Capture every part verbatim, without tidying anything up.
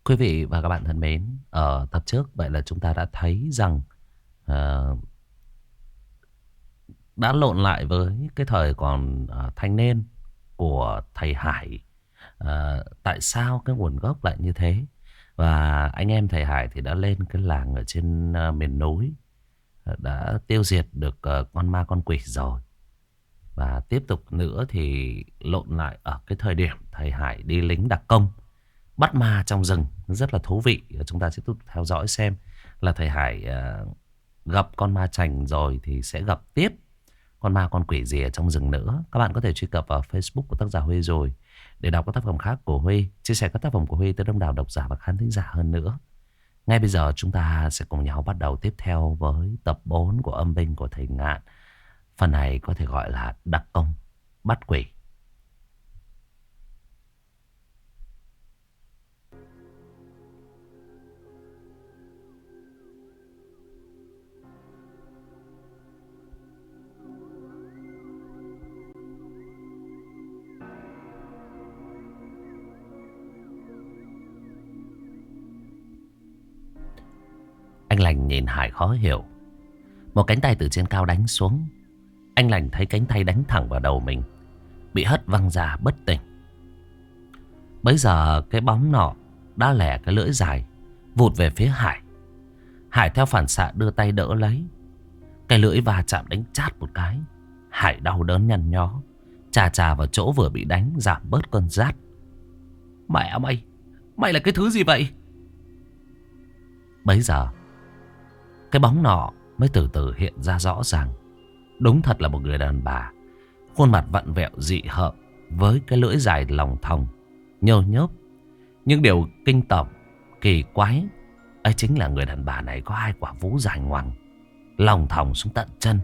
Quý vị và các bạn thân mến, ở tập trước vậy là chúng ta đã thấy rằng ờ, đã lộn lại với cái thời còn ờ, thanh niên của thầy Hải. Ờ, tại sao cái nguồn gốc lại như thế? Và anh em thầy Hải thì đã lên cái làng ở trên ờ, miền núi, ờ, đã tiêu diệt được ờ, con ma con quỷ rồi. Và tiếp tục nữa thì lộn lại ở cái thời điểm thầy Hải đi lính đặc công bắt ma trong rừng, rất là thú vị. Chúng ta sẽ tiếp tục theo dõi xem là thầy Hải ờ, gặp con ma chành rồi thì sẽ gặp tiếp con ma con quỷ gì ở trong rừng nữa. Các bạn có thể truy cập vào Facebook của tác giả Huy rồi để đọc các tác phẩm khác của Huy, chia sẻ các tác phẩm của Huy tới đông đảo độc giả và khán thính giả hơn nữa. Ngay bây giờ chúng ta sẽ cùng nhau bắt đầu tiếp theo với tập bốn của Âm binh của thầy Ngạn. Phần này có thể gọi là đặc công bắt quỷ. Anh Lành nhìn Hải khó hiểu. Một cánh tay từ trên cao đánh xuống. Anh Lành thấy cánh tay đánh thẳng vào đầu mình, bị hất văng ra bất tỉnh. Bấy giờ cái bóng nọ đã lẻ cái lưỡi dài vụt về phía Hải. Hải theo phản xạ đưa tay đỡ lấy. Cái lưỡi va chạm đánh chát một cái. Hải đau đớn nhăn nhó, chà chà vào chỗ vừa bị đánh giảm bớt cơn rát. Mẹ mày, mày là cái thứ gì vậy? Bấy giờ cái bóng nọ mới từ từ hiện ra rõ ràng. Đúng thật là một người đàn bà, khuôn mặt vặn vẹo dị hợm, với cái lưỡi dài lòng thòng nhơ nhớp. Nhưng điều kinh tởm kỳ quái ấy chính là người đàn bà này có hai quả vú dài ngoằng, lòng thòng xuống tận chân.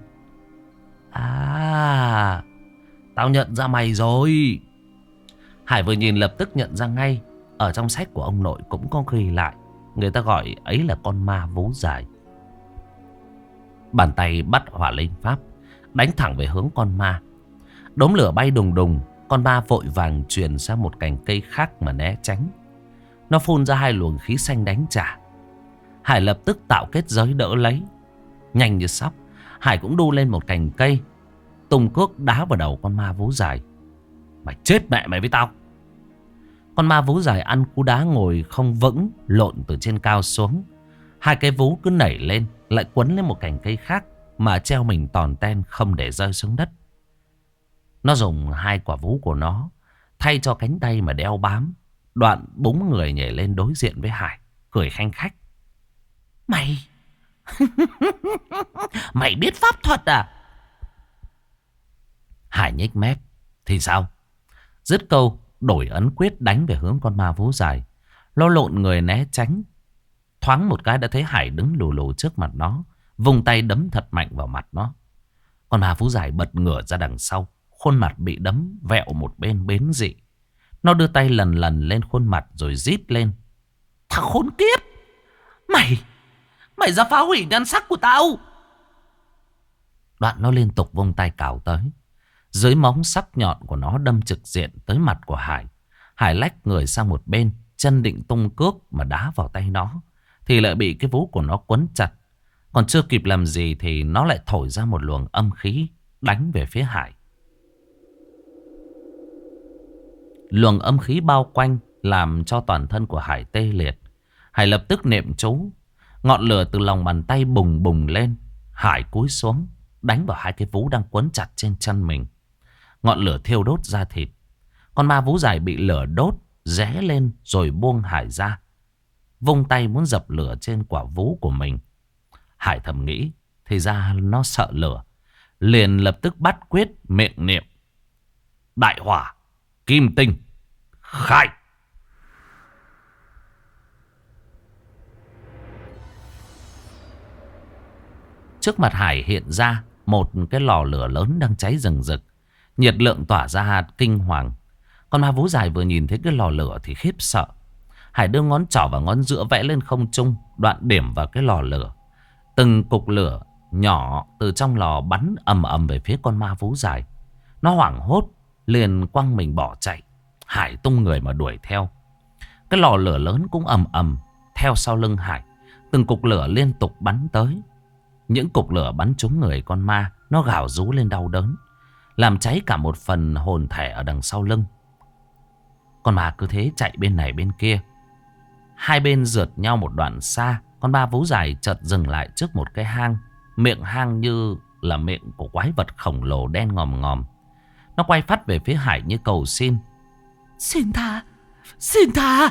À, tao nhận ra mày rồi. Hải vừa nhìn lập tức nhận ra ngay. Ở trong sách của ông nội cũng có ghi lại, người ta gọi ấy là con ma vú dài. Bàn tay bắt hỏa linh pháp, đánh thẳng về hướng con ma. Đốm lửa bay đùng đùng. Con ma vội vàng truyền sang một cành cây khác mà né tránh. Nó phun ra hai luồng khí xanh đánh trả. Hải lập tức tạo kết giới đỡ lấy. Nhanh như sóc, Hải cũng đu lên một cành cây, tung cước đá vào đầu con ma vú dài. Mày chết mẹ mày với tao. Con ma vú dài ăn cú đá ngồi không vững, lộn từ trên cao xuống. Hai cái vú cứ nảy lên, lại quấn lên một cành cây khác mà treo mình tòn ten không để rơi xuống đất. Nó dùng hai quả vú của nó thay cho cánh tay mà đeo bám. Đoạn búng người nhảy lên đối diện với Hải, cười khanh khách. Mày Mày biết pháp thuật à? Hải nhếch mép. Thì sao? Dứt câu đổi ấn quyết đánh về hướng con ma vú dài. Nó lộn người né tránh. Thoáng một cái đã thấy Hải đứng lù lù trước mặt nó, vùng tay đấm thật mạnh vào mặt nó. Con ma vú dài bật ngửa ra đằng sau, khuôn mặt bị đấm vẹo một bên bến dị. Nó đưa tay lần lần lên khuôn mặt rồi rít lên. Thằng khốn kiếp! Mày! Mày ra phá hủy nhan sắc của tao! Đoạn nó liên tục vung tay cào tới. Dưới móng sắc nhọn của nó đâm trực diện tới mặt của Hải. Hải lách người sang một bên, chân định tung cước mà đá vào tay nó, thì lại bị cái vú của nó quấn chặt. Còn chưa kịp làm gì thì nó lại thổi ra một luồng âm khí đánh về phía Hải. Luồng âm khí bao quanh làm cho toàn thân của Hải tê liệt. Hải lập tức niệm chú. Ngọn lửa từ lòng bàn tay bùng bùng lên. Hải cúi xuống đánh vào hai cái vú đang quấn chặt trên chân mình. Ngọn lửa thiêu đốt da thịt. Con ma vú dài bị lửa đốt, ré lên rồi buông Hải ra, vung tay muốn dập lửa trên quả vú của mình. Hải thầm nghĩ, thì ra nó sợ lửa, liền lập tức bắt quyết miệng niệm. Đại hỏa, kim tinh, khai. Trước mặt Hải hiện ra một cái lò lửa lớn đang cháy rừng rực. Nhiệt lượng tỏa ra kinh hoàng. Con ma vú dài vừa nhìn thấy cái lò lửa thì khiếp sợ. Hải đưa ngón trỏ và ngón giữa vẽ lên không trung, đoạn điểm vào cái lò lửa. Từng cục lửa nhỏ từ trong lò bắn ầm ầm về phía con ma vú dài. Nó hoảng hốt liền quăng mình bỏ chạy. Hải tung người mà đuổi theo. Cái Cái lò lửa lớn cũng ầm ầm theo sau lưng Hải. Từng cục lửa liên tục bắn tới. Những cục lửa bắn trúng người con ma. Nó gào rú lên đau đớn, làm cháy cả một phần hồn thể ở đằng sau lưng. Con ma cứ thế chạy bên này bên kia. Hai bên rượt nhau một đoạn xa. Con ma vú dài chợt dừng lại trước một cái hang. Miệng hang như là miệng của quái vật khổng lồ đen ngòm ngòm. Nó quay phát về phía Hải như cầu xin. Xin tha, xin tha.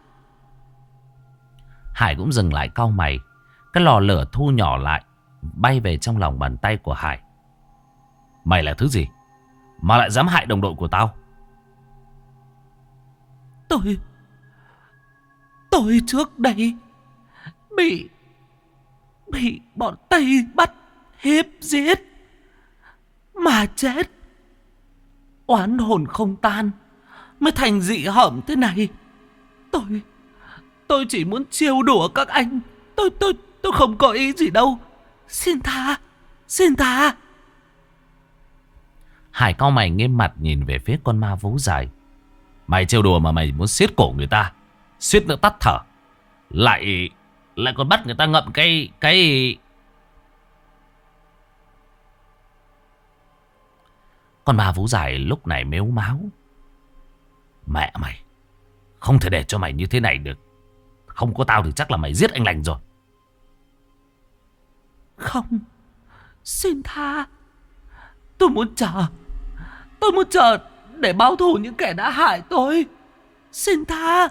Hải cũng dừng lại cau mày. Cái lò lửa thu nhỏ lại, bay về trong lòng bàn tay của Hải. Mày là thứ gì mà lại dám hại đồng đội của tao? Tôi Tôi trước đây Bị Bị bọn Tây bắt hiếp giết mà chết. Oán hồn không tan mới thành dị hợm thế này. Tôi Tôi chỉ muốn trêu đùa các anh. Tôi tôi tôi không có ý gì đâu. Xin tha, xin tha. Hải cau mày nghiêm mặt nhìn về phía con ma vú dài. Mày trêu đùa mà mày muốn siết cổ người ta, suýt nữa tắt thở, Lại Lại còn bắt người ta ngậm cái Cái Con ma vú dài lúc này mếu máo. Mẹ mày, không thể để cho mày như thế này được. Không có tao thì chắc là mày giết anh lành rồi. Không, xin tha. Tôi muốn chờ Tôi muốn chờ để báo thù những kẻ đã hại tôi. Xin tha.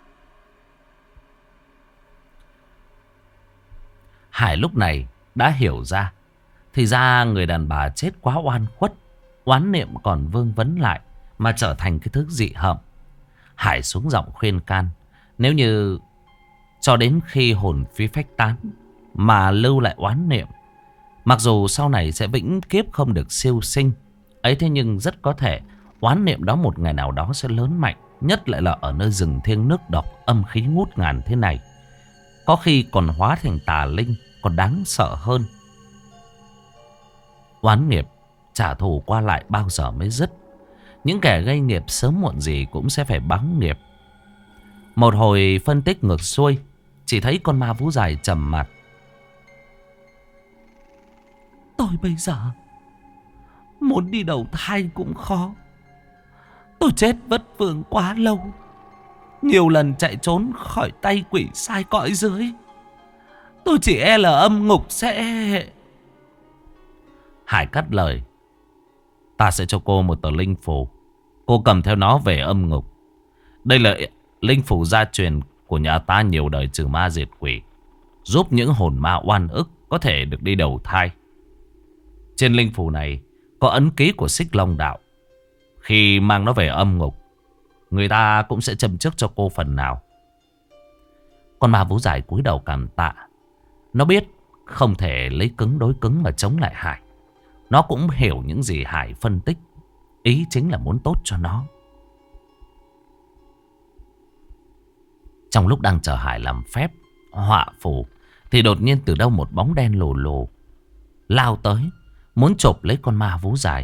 Hải lúc này đã hiểu ra. Thì ra người đàn bà chết quá oan khuất. Oán niệm còn vương vấn lại mà trở thành cái thứ dị hợm. Hải xuống giọng khuyên can. Nếu như cho đến khi hồn phí phách tán mà lưu lại oán niệm, mặc dù sau này sẽ vĩnh kiếp không được siêu sinh ấy, thế nhưng rất có thể oán niệm đó một ngày nào đó sẽ lớn mạnh. Nhất lại là ở nơi rừng thiêng nước độc, âm khí ngút ngàn thế này. Có khi còn hóa thành tà linh, còn đáng sợ hơn. Oán nghiệp trả thù qua lại bao giờ mới dứt. Những kẻ gây nghiệp sớm muộn gì cũng sẽ phải báo nghiệp. Một hồi phân tích ngược xuôi, chỉ thấy con ma vú dài trầm mặt. Tôi bây giờ muốn đi đầu thai cũng khó. Tôi chết vất vưởng quá lâu, nhiều lần chạy trốn khỏi tay quỷ sai cõi dưới. Tôi chỉ e là âm ngục sẽ... Hải cắt lời. Ta sẽ cho cô một tờ linh phù. Cô cầm theo nó về âm ngục. Đây là linh phù gia truyền của nhà ta nhiều đời trừ ma diệt quỷ, giúp những hồn ma oan ức có thể được đi đầu thai. Trên linh phù này có ấn ký của Xích Long Đạo. Khi mang nó về âm ngục, người ta cũng sẽ châm chước cho cô phần nào. Con ma vú dài cúi đầu cảm tạ. Nó biết không thể lấy cứng đối cứng mà chống lại Hải. Nó cũng hiểu những gì Hải phân tích. Ý chính là muốn tốt cho nó. Trong lúc đang chờ Hải làm phép họa phù, thì đột nhiên từ đâu một bóng đen lù lù lao tới, muốn chộp lấy con ma vú dài.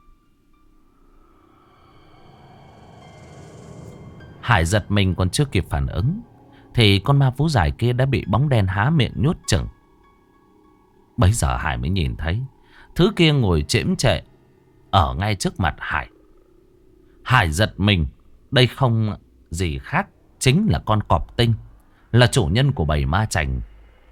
Hải giật mình còn chưa kịp phản ứng, thì con ma vú dài kia đã bị bóng đen há miệng nhốt chừng. Bấy giờ Hải mới nhìn thấy thứ kia ngồi chễm chệ ở ngay trước mặt Hải. Hải giật mình. Đây không gì khác chính là con cọp tinh, là chủ nhân của bầy ma chành.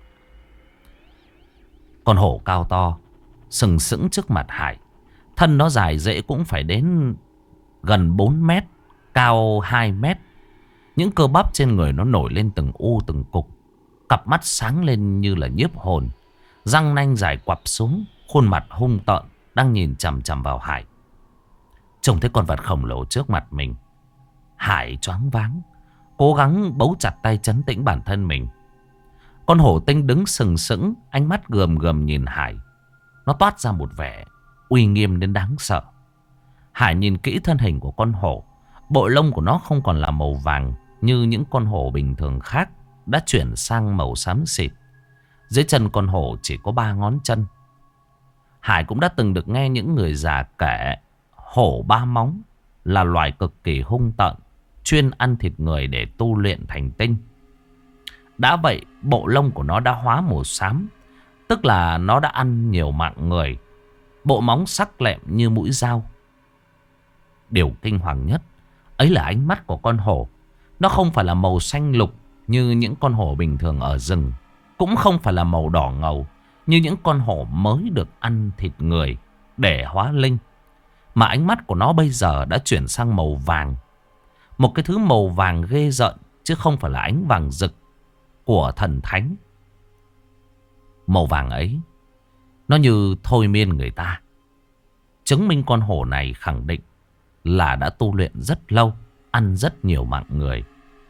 Con hổ cao to sừng sững trước mặt Hải. Thân nó dài dễ cũng phải đến gần bốn mét, cao hai mét. Những cơ bắp trên người nó nổi lên từng u từng cục. Cặp mắt sáng lên như là nhiếp hồn. Răng nanh dài quặp xuống, khuôn mặt hung tợn, đang nhìn chằm chằm vào Hải. Trông thấy con vật khổng lồ trước mặt mình, Hải choáng váng, cố gắng bấu chặt tay trấn tĩnh bản thân mình. Con hổ tinh đứng sừng sững, ánh mắt gườm gườm nhìn Hải. Nó toát ra một vẻ uy nghiêm đến đáng sợ. Hải nhìn kỹ thân hình của con hổ. Bộ lông của nó không còn là màu vàng như những con hổ bình thường khác, đã chuyển sang màu xám xịt. Dưới chân con hổ chỉ có ba ngón chân. Hải cũng đã từng được nghe những người già kể hổ ba móng là loài cực kỳ hung tợn, chuyên ăn thịt người để tu luyện thành tinh. Đã vậy, bộ lông của nó đã hóa màu xám, tức là nó đã ăn nhiều mạng người. Bộ móng sắc lẹm như mũi dao. Điều kinh hoàng nhất ấy là ánh mắt của con hổ. Nó không phải là màu xanh lục như những con hổ bình thường ở rừng, cũng không phải là màu đỏ ngầu như những con hổ mới được ăn thịt người để hóa linh. Mà ánh mắt của nó bây giờ đã chuyển sang màu vàng. Một cái thứ màu vàng ghê rợn, chứ không phải là ánh vàng rực của thần thánh. Màu vàng ấy, nó như thôi miên người ta, chứng minh con hổ này khẳng định là đã tu luyện rất lâu, ăn rất nhiều mạng người.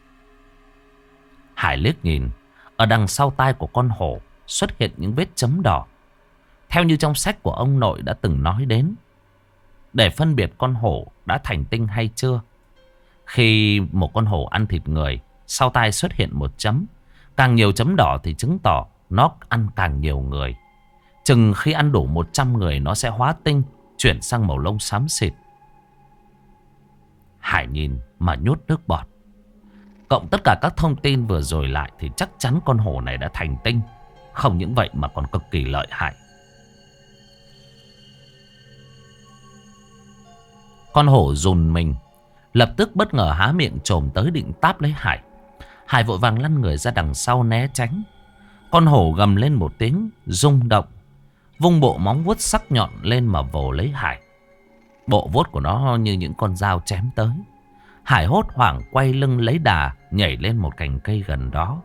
Hải liếc nhìn, ở đằng sau tai của con hổ xuất hiện những vết chấm đỏ. Theo như trong sách của ông nội đã từng nói đến, để phân biệt con hổ đã thành tinh hay chưa, khi một con hổ ăn thịt người, sau tai xuất hiện một chấm. Càng nhiều chấm đỏ thì chứng tỏ nó ăn càng nhiều người. Chừng khi ăn đủ một trăm người, nó sẽ hóa tinh, chuyển sang màu lông xám xịt. Hải nhìn mà nhốt nước bọt. Cộng tất cả các thông tin vừa rồi lại thì chắc chắn con hổ này đã thành tinh. Không những vậy mà còn cực kỳ lợi hại. Con hổ rùn mình, lập tức bất ngờ há miệng trồm tới định táp lấy Hải. Hải vội vàng lăn người ra đằng sau né tránh. Con hổ gầm lên một tiếng rung động, vung bộ móng vuốt sắc nhọn lên mà vồ lấy Hải. Bộ vuốt của nó như những con dao chém tới. Hải hốt hoảng quay lưng lấy đà, nhảy lên một cành cây gần đó.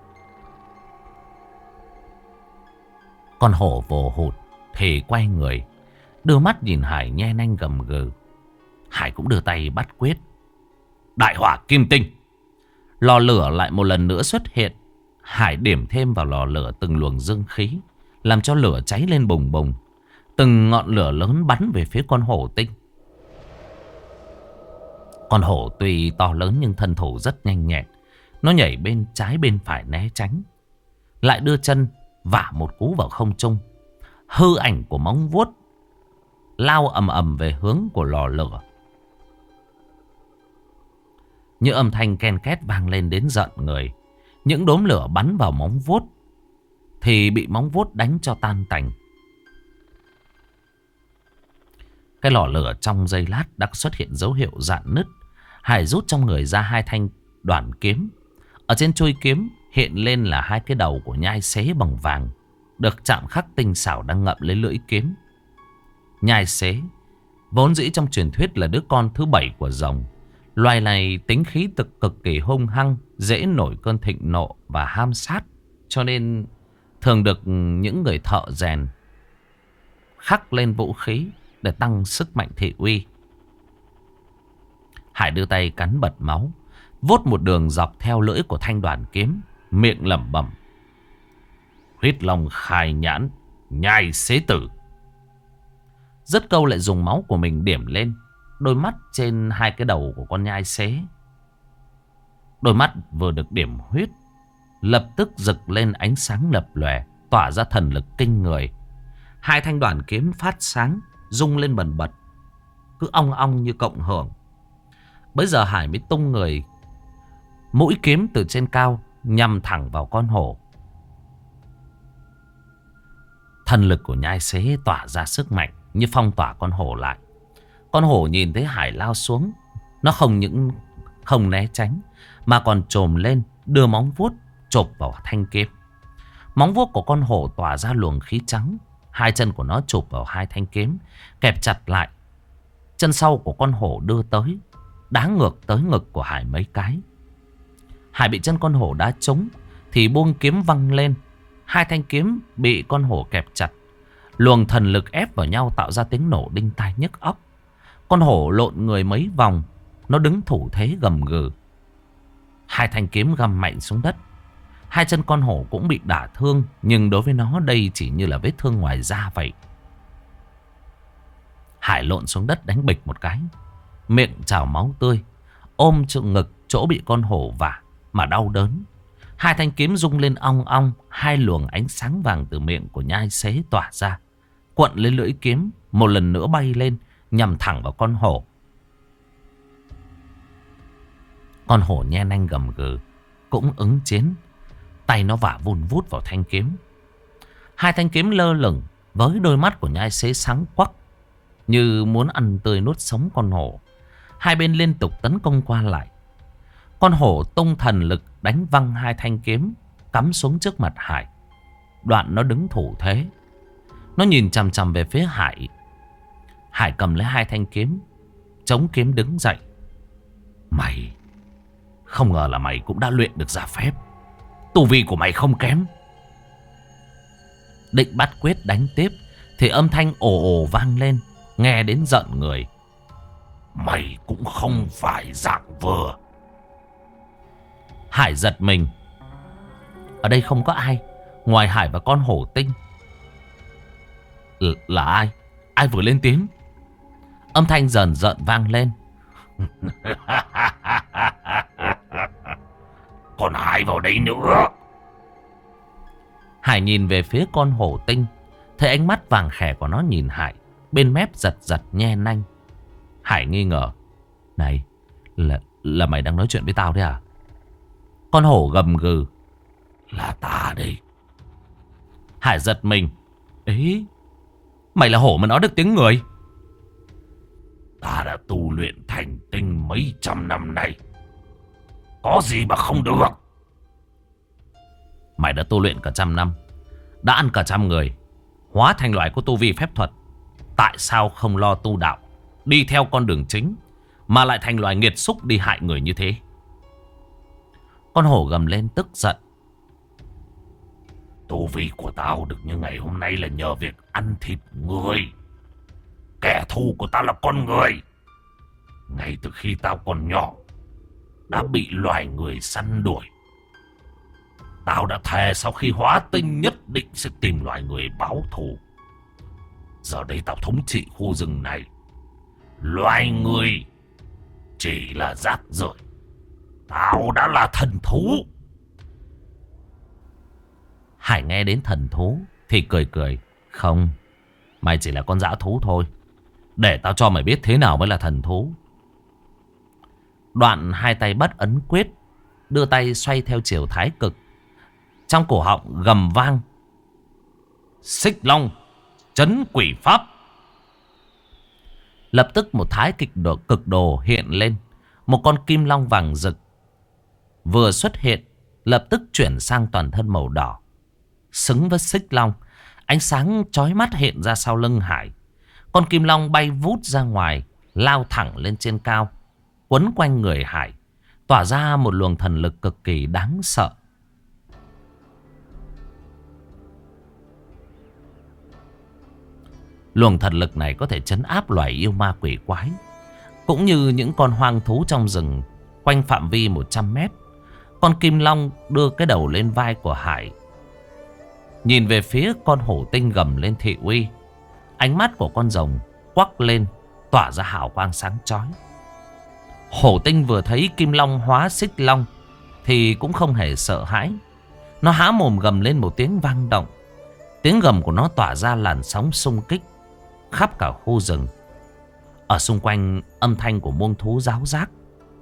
Con hổ vồ hụt thì quay người, đưa mắt nhìn Hải nhe nanh gầm gừ. Hải cũng đưa tay bắt quyết. Đại hỏa kim tinh. Lò lửa lại một lần nữa xuất hiện. Hải điểm thêm vào lò lửa từng luồng dương khí, làm cho lửa cháy lên bùng bùng. Từng ngọn lửa lớn bắn về phía con hổ tinh. Con hổ tuy to lớn nhưng thân thủ rất nhanh nhẹn. Nó nhảy bên trái bên phải né tránh, lại đưa chân vả một cú vào không trung. Hư ảnh của móng vuốt lao ầm ầm về hướng của lò lửa. Như âm thanh ken két vang lên đến giận người. Những đốm lửa bắn vào móng vuốt thì bị móng vuốt đánh cho tan tành. Cái lò lửa trong giây lát đã xuất hiện dấu hiệu rạn nứt. Hải rút trong người ra hai thanh đoản kiếm. Ở trên chuôi kiếm hiện lên là hai cái đầu của nhai xế bằng vàng, được chạm khắc tinh xảo đang ngậm lấy lưỡi kiếm. Nhai xế vốn dĩ trong truyền thuyết là đứa con thứ bảy của rồng. Loài này tính khí cực cực kỳ hung hăng, dễ nổi cơn thịnh nộ và ham sát, cho nên thường được những người thợ rèn khắc lên vũ khí để tăng sức mạnh thị uy. Hải đưa tay cắn bật máu, vuốt một đường dọc theo lưỡi của thanh đoàn kiếm, miệng lẩm bẩm: huyết long khai nhãn, nhai xế tử. Dứt câu lại dùng máu của mình điểm lên đôi mắt trên hai cái đầu của con nhai xế. Đôi mắt vừa được điểm huyết lập tức rực lên ánh sáng lập lòe, tỏa ra thần lực kinh người. Hai thanh đoàn kiếm phát sáng, rung lên bần bật, cứ ong ong như cộng hưởng. Bây giờ Hải mới tung người, mũi kiếm từ trên cao nhằm thẳng vào con hổ. Thần lực của nhai xế tỏa ra sức mạnh như phong tỏa con hổ lại. Con hổ nhìn thấy Hải lao xuống, nó không những không né tránh mà còn trồm lên, đưa móng vuốt chộp vào thanh kiếm. Móng vuốt của con hổ tỏa ra luồng khí trắng. Hai chân của nó chụp vào hai thanh kiếm, kẹp chặt lại. Chân sau của con hổ đưa tới, đá ngược tới ngực của Hải mấy cái. Hải bị chân con hổ đá trúng thì buông kiếm văng lên. Hai thanh kiếm bị con hổ kẹp chặt, luồng thần lực ép vào nhau tạo ra tiếng nổ đinh tai nhức óc. Con hổ lộn người mấy vòng, nó đứng thủ thế gầm gừ. Hai thanh kiếm găm mạnh xuống đất. Hai chân con hổ cũng bị đả thương, nhưng đối với nó đây chỉ như là vết thương ngoài da vậy. Hải lộn xuống đất đánh bịch một cái, miệng trào máu tươi, ôm chỗ ngực chỗ bị con hổ vả mà đau đớn. Hai thanh kiếm rung lên ong ong, hai luồng ánh sáng vàng từ miệng của nhai xế tỏa ra, cuộn lên lưỡi kiếm, một lần nữa bay lên nhằm thẳng vào con hổ. Con hổ nhe nanh gầm gừ cũng ứng chiến. Tay nó vả vun vút vào thanh kiếm. Hai thanh kiếm lơ lửng với đôi mắt của nhai xế sáng quắc, như muốn ăn tươi nuốt sống con hổ. Hai bên liên tục tấn công qua lại. Con hổ tung thần lực đánh văng hai thanh kiếm, cắm xuống trước mặt Hải. Đoạn nó đứng thủ thế. Nó nhìn chằm chằm về phía Hải. Hải cầm lấy hai thanh kiếm, chống kiếm đứng dậy. Mày, không ngờ là mày cũng đã luyện được ra phép. Tu vi của mày không kém. Định bắt quyết đánh tiếp thì âm thanh ồ ồ vang lên, nghe đến giận người. Mày cũng không phải dạng vừa. Hải giật mình. Ở đây không có ai ngoài Hải và con hổ tinh. L là ai? Ai vừa lên tiếng? Âm thanh dần dần vang lên. Còn ai vào đây nữa? Hải nhìn về phía con hổ tinh, thấy ánh mắt vàng khè của nó nhìn Hải, bên mép giật giật nhe nanh. Hải nghi ngờ. Này, là, là mày đang nói chuyện với tao đấy à? Con hổ gầm gừ. Là ta đây. Hải giật mình. Ấy, mày là hổ mà nói được tiếng người? Ta đã tu luyện thành tinh mấy trăm năm nay, có gì mà không được. Mày đã tu luyện cả trăm năm, đã ăn cả trăm người, hóa thành loại có tu vi phép thuật. Tại sao không lo tu đạo, đi theo con đường chính, mà lại thành loài nghiệt xúc đi hại người như thế? Con hổ gầm lên tức giận. Tu vi của tao được như ngày hôm nay là nhờ việc ăn thịt người. Kẻ thù của tao là con người. Ngay từ khi tao còn nhỏ đã bị loài người săn đuổi. Tao đã thề sau khi hóa tinh nhất định sẽ tìm loài người báo thù. Giờ đây tao thống trị khu rừng này. Loài người chỉ là rác rưởi. Tao đã là thần thú. Hải nghe đến thần thú thì cười cười. Không, mày chỉ là con dã thú thôi. Để tao cho mày biết thế nào mới là thần thú. Đoạn hai tay bắt ấn quyết, đưa tay xoay theo chiều thái cực. Trong cổ họng gầm vang. Xích long trấn quỷ pháp. Lập tức một thái kịch độ, cực đồ hiện lên. Một con kim long vàng rực vừa xuất hiện, lập tức chuyển sang toàn thân màu đỏ, xứng với xích long. Ánh sáng chói mắt hiện ra sau lưng Hải. Con kim long bay vút ra ngoài, lao thẳng lên trên cao, quấn quanh người Hải, tỏa ra một luồng thần lực cực kỳ đáng sợ. Luồng thần lực này có thể trấn áp loài yêu ma quỷ quái, cũng như những con hoang thú trong rừng quanh phạm vi một trăm mét. Con kim long đưa cái đầu lên vai của Hải, nhìn về phía con hổ tinh gầm lên thị uy. Ánh mắt của con rồng quắc lên, tỏa ra hào quang sáng chói. Hổ tinh vừa thấy kim long hóa xích long thì cũng không hề sợ hãi. Nó há mồm gầm lên một tiếng vang động. Tiếng gầm của nó tỏa ra làn sóng xung kích khắp cả khu rừng. Ở xung quanh âm thanh của muông thú ráo rác.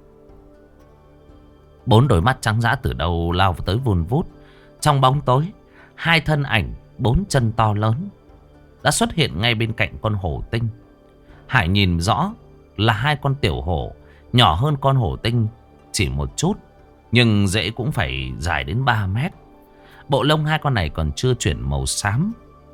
Bốn đôi mắt trắng dã từ đâu lao tới vun vút. Trong bóng tối, hai thân ảnh bốn chân to lớn đã xuất hiện ngay bên cạnh con hổ tinh. Hải nhìn rõ là hai con tiểu hổ, nhỏ hơn con hổ tinh chỉ một chút, nhưng dễ cũng phải dài đến ba mét. Bộ lông hai con này còn chưa chuyển màu xám.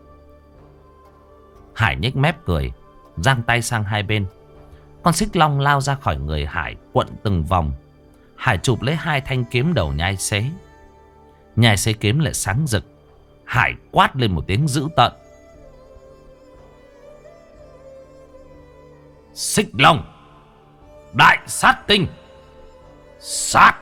Hải nhếch mép cười, giang tay sang hai bên. Con xích long lao ra khỏi người Hải, quận từng vòng. Hải chụp lấy hai thanh kiếm đầu nhai xế. Nhai xế kiếm lại sáng rực. Hải quát lên một tiếng dữ tợn. Xích long đại sát tinh, sát!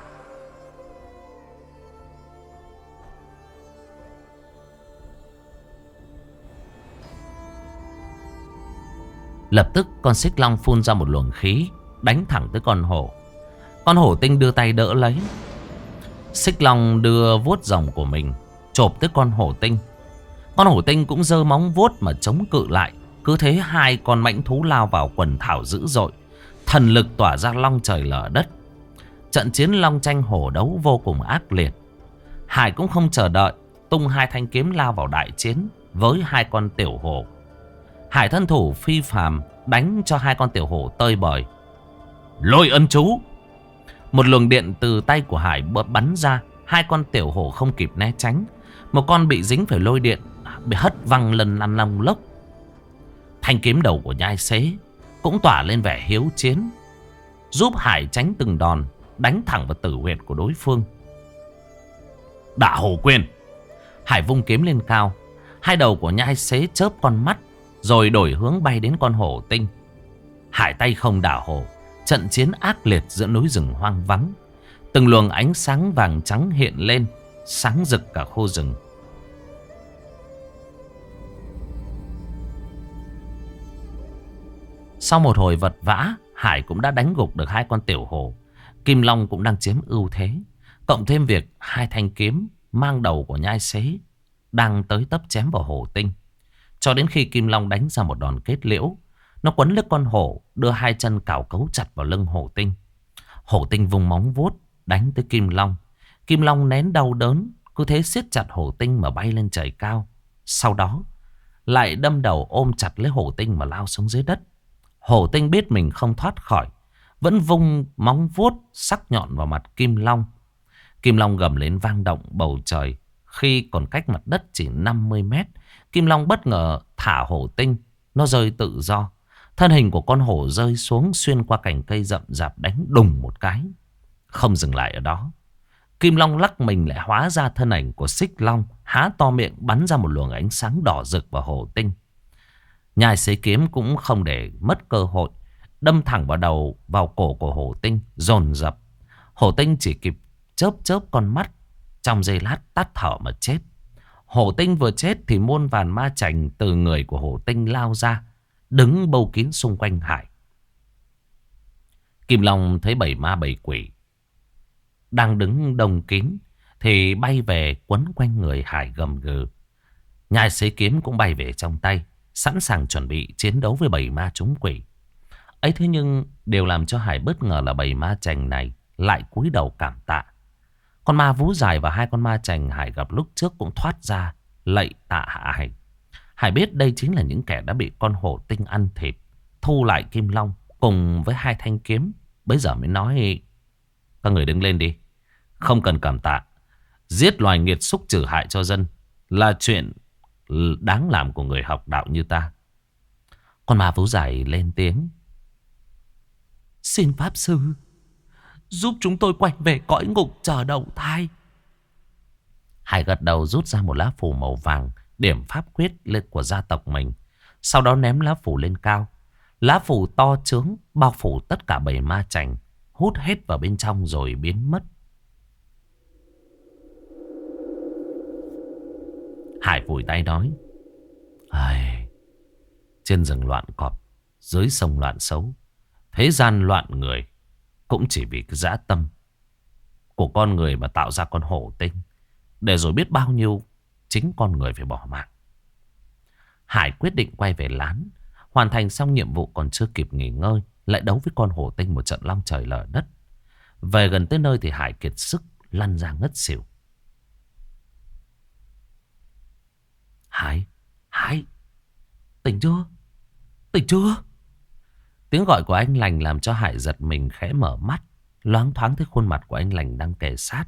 Lập tức con xích long phun ra một luồng khí, đánh thẳng tới con hổ. Con hổ tinh đưa tay đỡ lấy. Xích long đưa vuốt rồng của mình chộp tới con hổ tinh. Con hổ tinh cũng giơ móng vuốt mà chống cự lại. Cứ thế hai con mãnh thú lao vào quần thảo dữ dội. Thần lực tỏa ra long trời lở đất. Trận chiến long tranh hổ đấu vô cùng ác liệt. Hải cũng không chờ đợi, tung hai thanh kiếm lao vào đại chiến với hai con tiểu hổ. Hải thân thủ phi phàm, đánh cho hai con tiểu hổ tơi bời. Lôi ân chú. Một luồng điện từ tay của Hải bắn ra. Hai con tiểu hổ không kịp né tránh. Một con bị dính phải lôi điện, bị hất văng lần lăn long lốc. Thanh kiếm đầu của nhai xế cũng tỏa lên vẻ hiếu chiến, giúp Hải tránh từng đòn, đánh thẳng vào tử huyệt của đối phương. Đả hổ quyền. Hải vung kiếm lên cao. Hai đầu của nhai xế chớp con mắt, rồi đổi hướng bay đến con hổ tinh. Hải tay không đả hổ. Trận chiến ác liệt giữa núi rừng hoang vắng. Từng luồng ánh sáng vàng trắng hiện lên, sáng rực cả khu rừng. Sau một hồi vật vã, Hải cũng đã đánh gục được hai con tiểu hổ. Kim Long cũng đang chiếm ưu thế. Cộng thêm việc hai thanh kiếm mang đầu của nhai xế đang tới tấp chém vào hổ tinh. Cho đến khi Kim Long đánh ra một đòn kết liễu, nó quấn lấy con hổ, đưa hai chân cào cấu chặt vào lưng hổ tinh. Hổ tinh vùng móng vuốt đánh tới Kim Long. Kim Long nén đau đớn, cứ thế siết chặt hổ tinh mà bay lên trời cao. Sau đó lại đâm đầu ôm chặt lấy hổ tinh mà lao xuống dưới đất. Hổ tinh biết mình không thoát khỏi, vẫn vung móng vuốt sắc nhọn vào mặt Kim Long. Kim Long gầm lên vang động bầu trời. Khi còn cách mặt đất chỉ năm mươi mét, Kim Long bất ngờ thả hổ tinh. Nó rơi tự do. Thân hình của con hổ rơi xuống, xuyên qua cành cây rậm rạp, đánh đùng một cái. Không dừng lại ở đó, Kim Long lắc mình lại hóa ra thân ảnh của Xích Long, há to miệng bắn ra một luồng ánh sáng đỏ rực vào hổ tinh. Nhai xế kiếm cũng không để mất cơ hội, đâm thẳng vào đầu, vào cổ của hổ tinh, dồn dập. Hổ tinh chỉ kịp chớp chớp con mắt, trong giây lát tắt thở mà chết. Hổ tinh vừa chết thì muôn vàn ma chành từ người của hổ tinh lao ra, đứng bâu kín xung quanh Hải. Kim Long thấy bảy ma bảy quỷ đang đứng đông kín thì bay về quấn quanh người Hải gầm gừ. Nhai xế kiếm cũng bay về trong tay, sẵn sàng chuẩn bị chiến đấu với bảy ma chúng quỷ. Ấy thế nhưng điều làm cho Hải bất ngờ là bảy ma chành này lại cúi đầu cảm tạ. Con ma vú dài và hai con ma chành Hải gặp lúc trước cũng thoát ra lạy tạ Hải. Hải biết đây chính là những kẻ đã bị con hổ tinh ăn thịt, thu lại Kim Long cùng với hai thanh kiếm. Bây giờ mới nói: các người đứng lên đi, không cần cảm tạ. Giết loài nghiệt xúc trừ hại cho dân là chuyện đáng làm của người học đạo như ta. Con ma vú dài lên tiếng: xin Pháp Sư giúp chúng tôi quay về cõi ngục chờ đầu thai. Hải gật đầu, rút ra một lá phù màu vàng, điểm pháp quyết lên của gia tộc mình. Sau đó ném lá phù lên cao. Lá phù to trướng bao phủ tất cả bảy ma chành, hút hết vào bên trong rồi biến mất. Hải vùi tay nói: ai, trên rừng loạn cọp, dưới sông loạn sấu, thế gian loạn người, cũng chỉ vì cái dã tâm của con người mà tạo ra con hổ tinh, để rồi biết bao nhiêu chính con người phải bỏ mạng. Hải quyết định quay về lán. Hoàn thành xong nhiệm vụ còn chưa kịp nghỉ ngơi, lại đấu với con hổ tinh một trận long trời lở đất. Về gần tới nơi thì Hải kiệt sức lăn ra ngất xỉu. Hải, Hải, tỉnh chưa? Tỉnh chưa? Tiếng gọi của anh Lành làm cho Hải giật mình khẽ mở mắt. Loáng thoáng thấy khuôn mặt của anh Lành đang kề sát.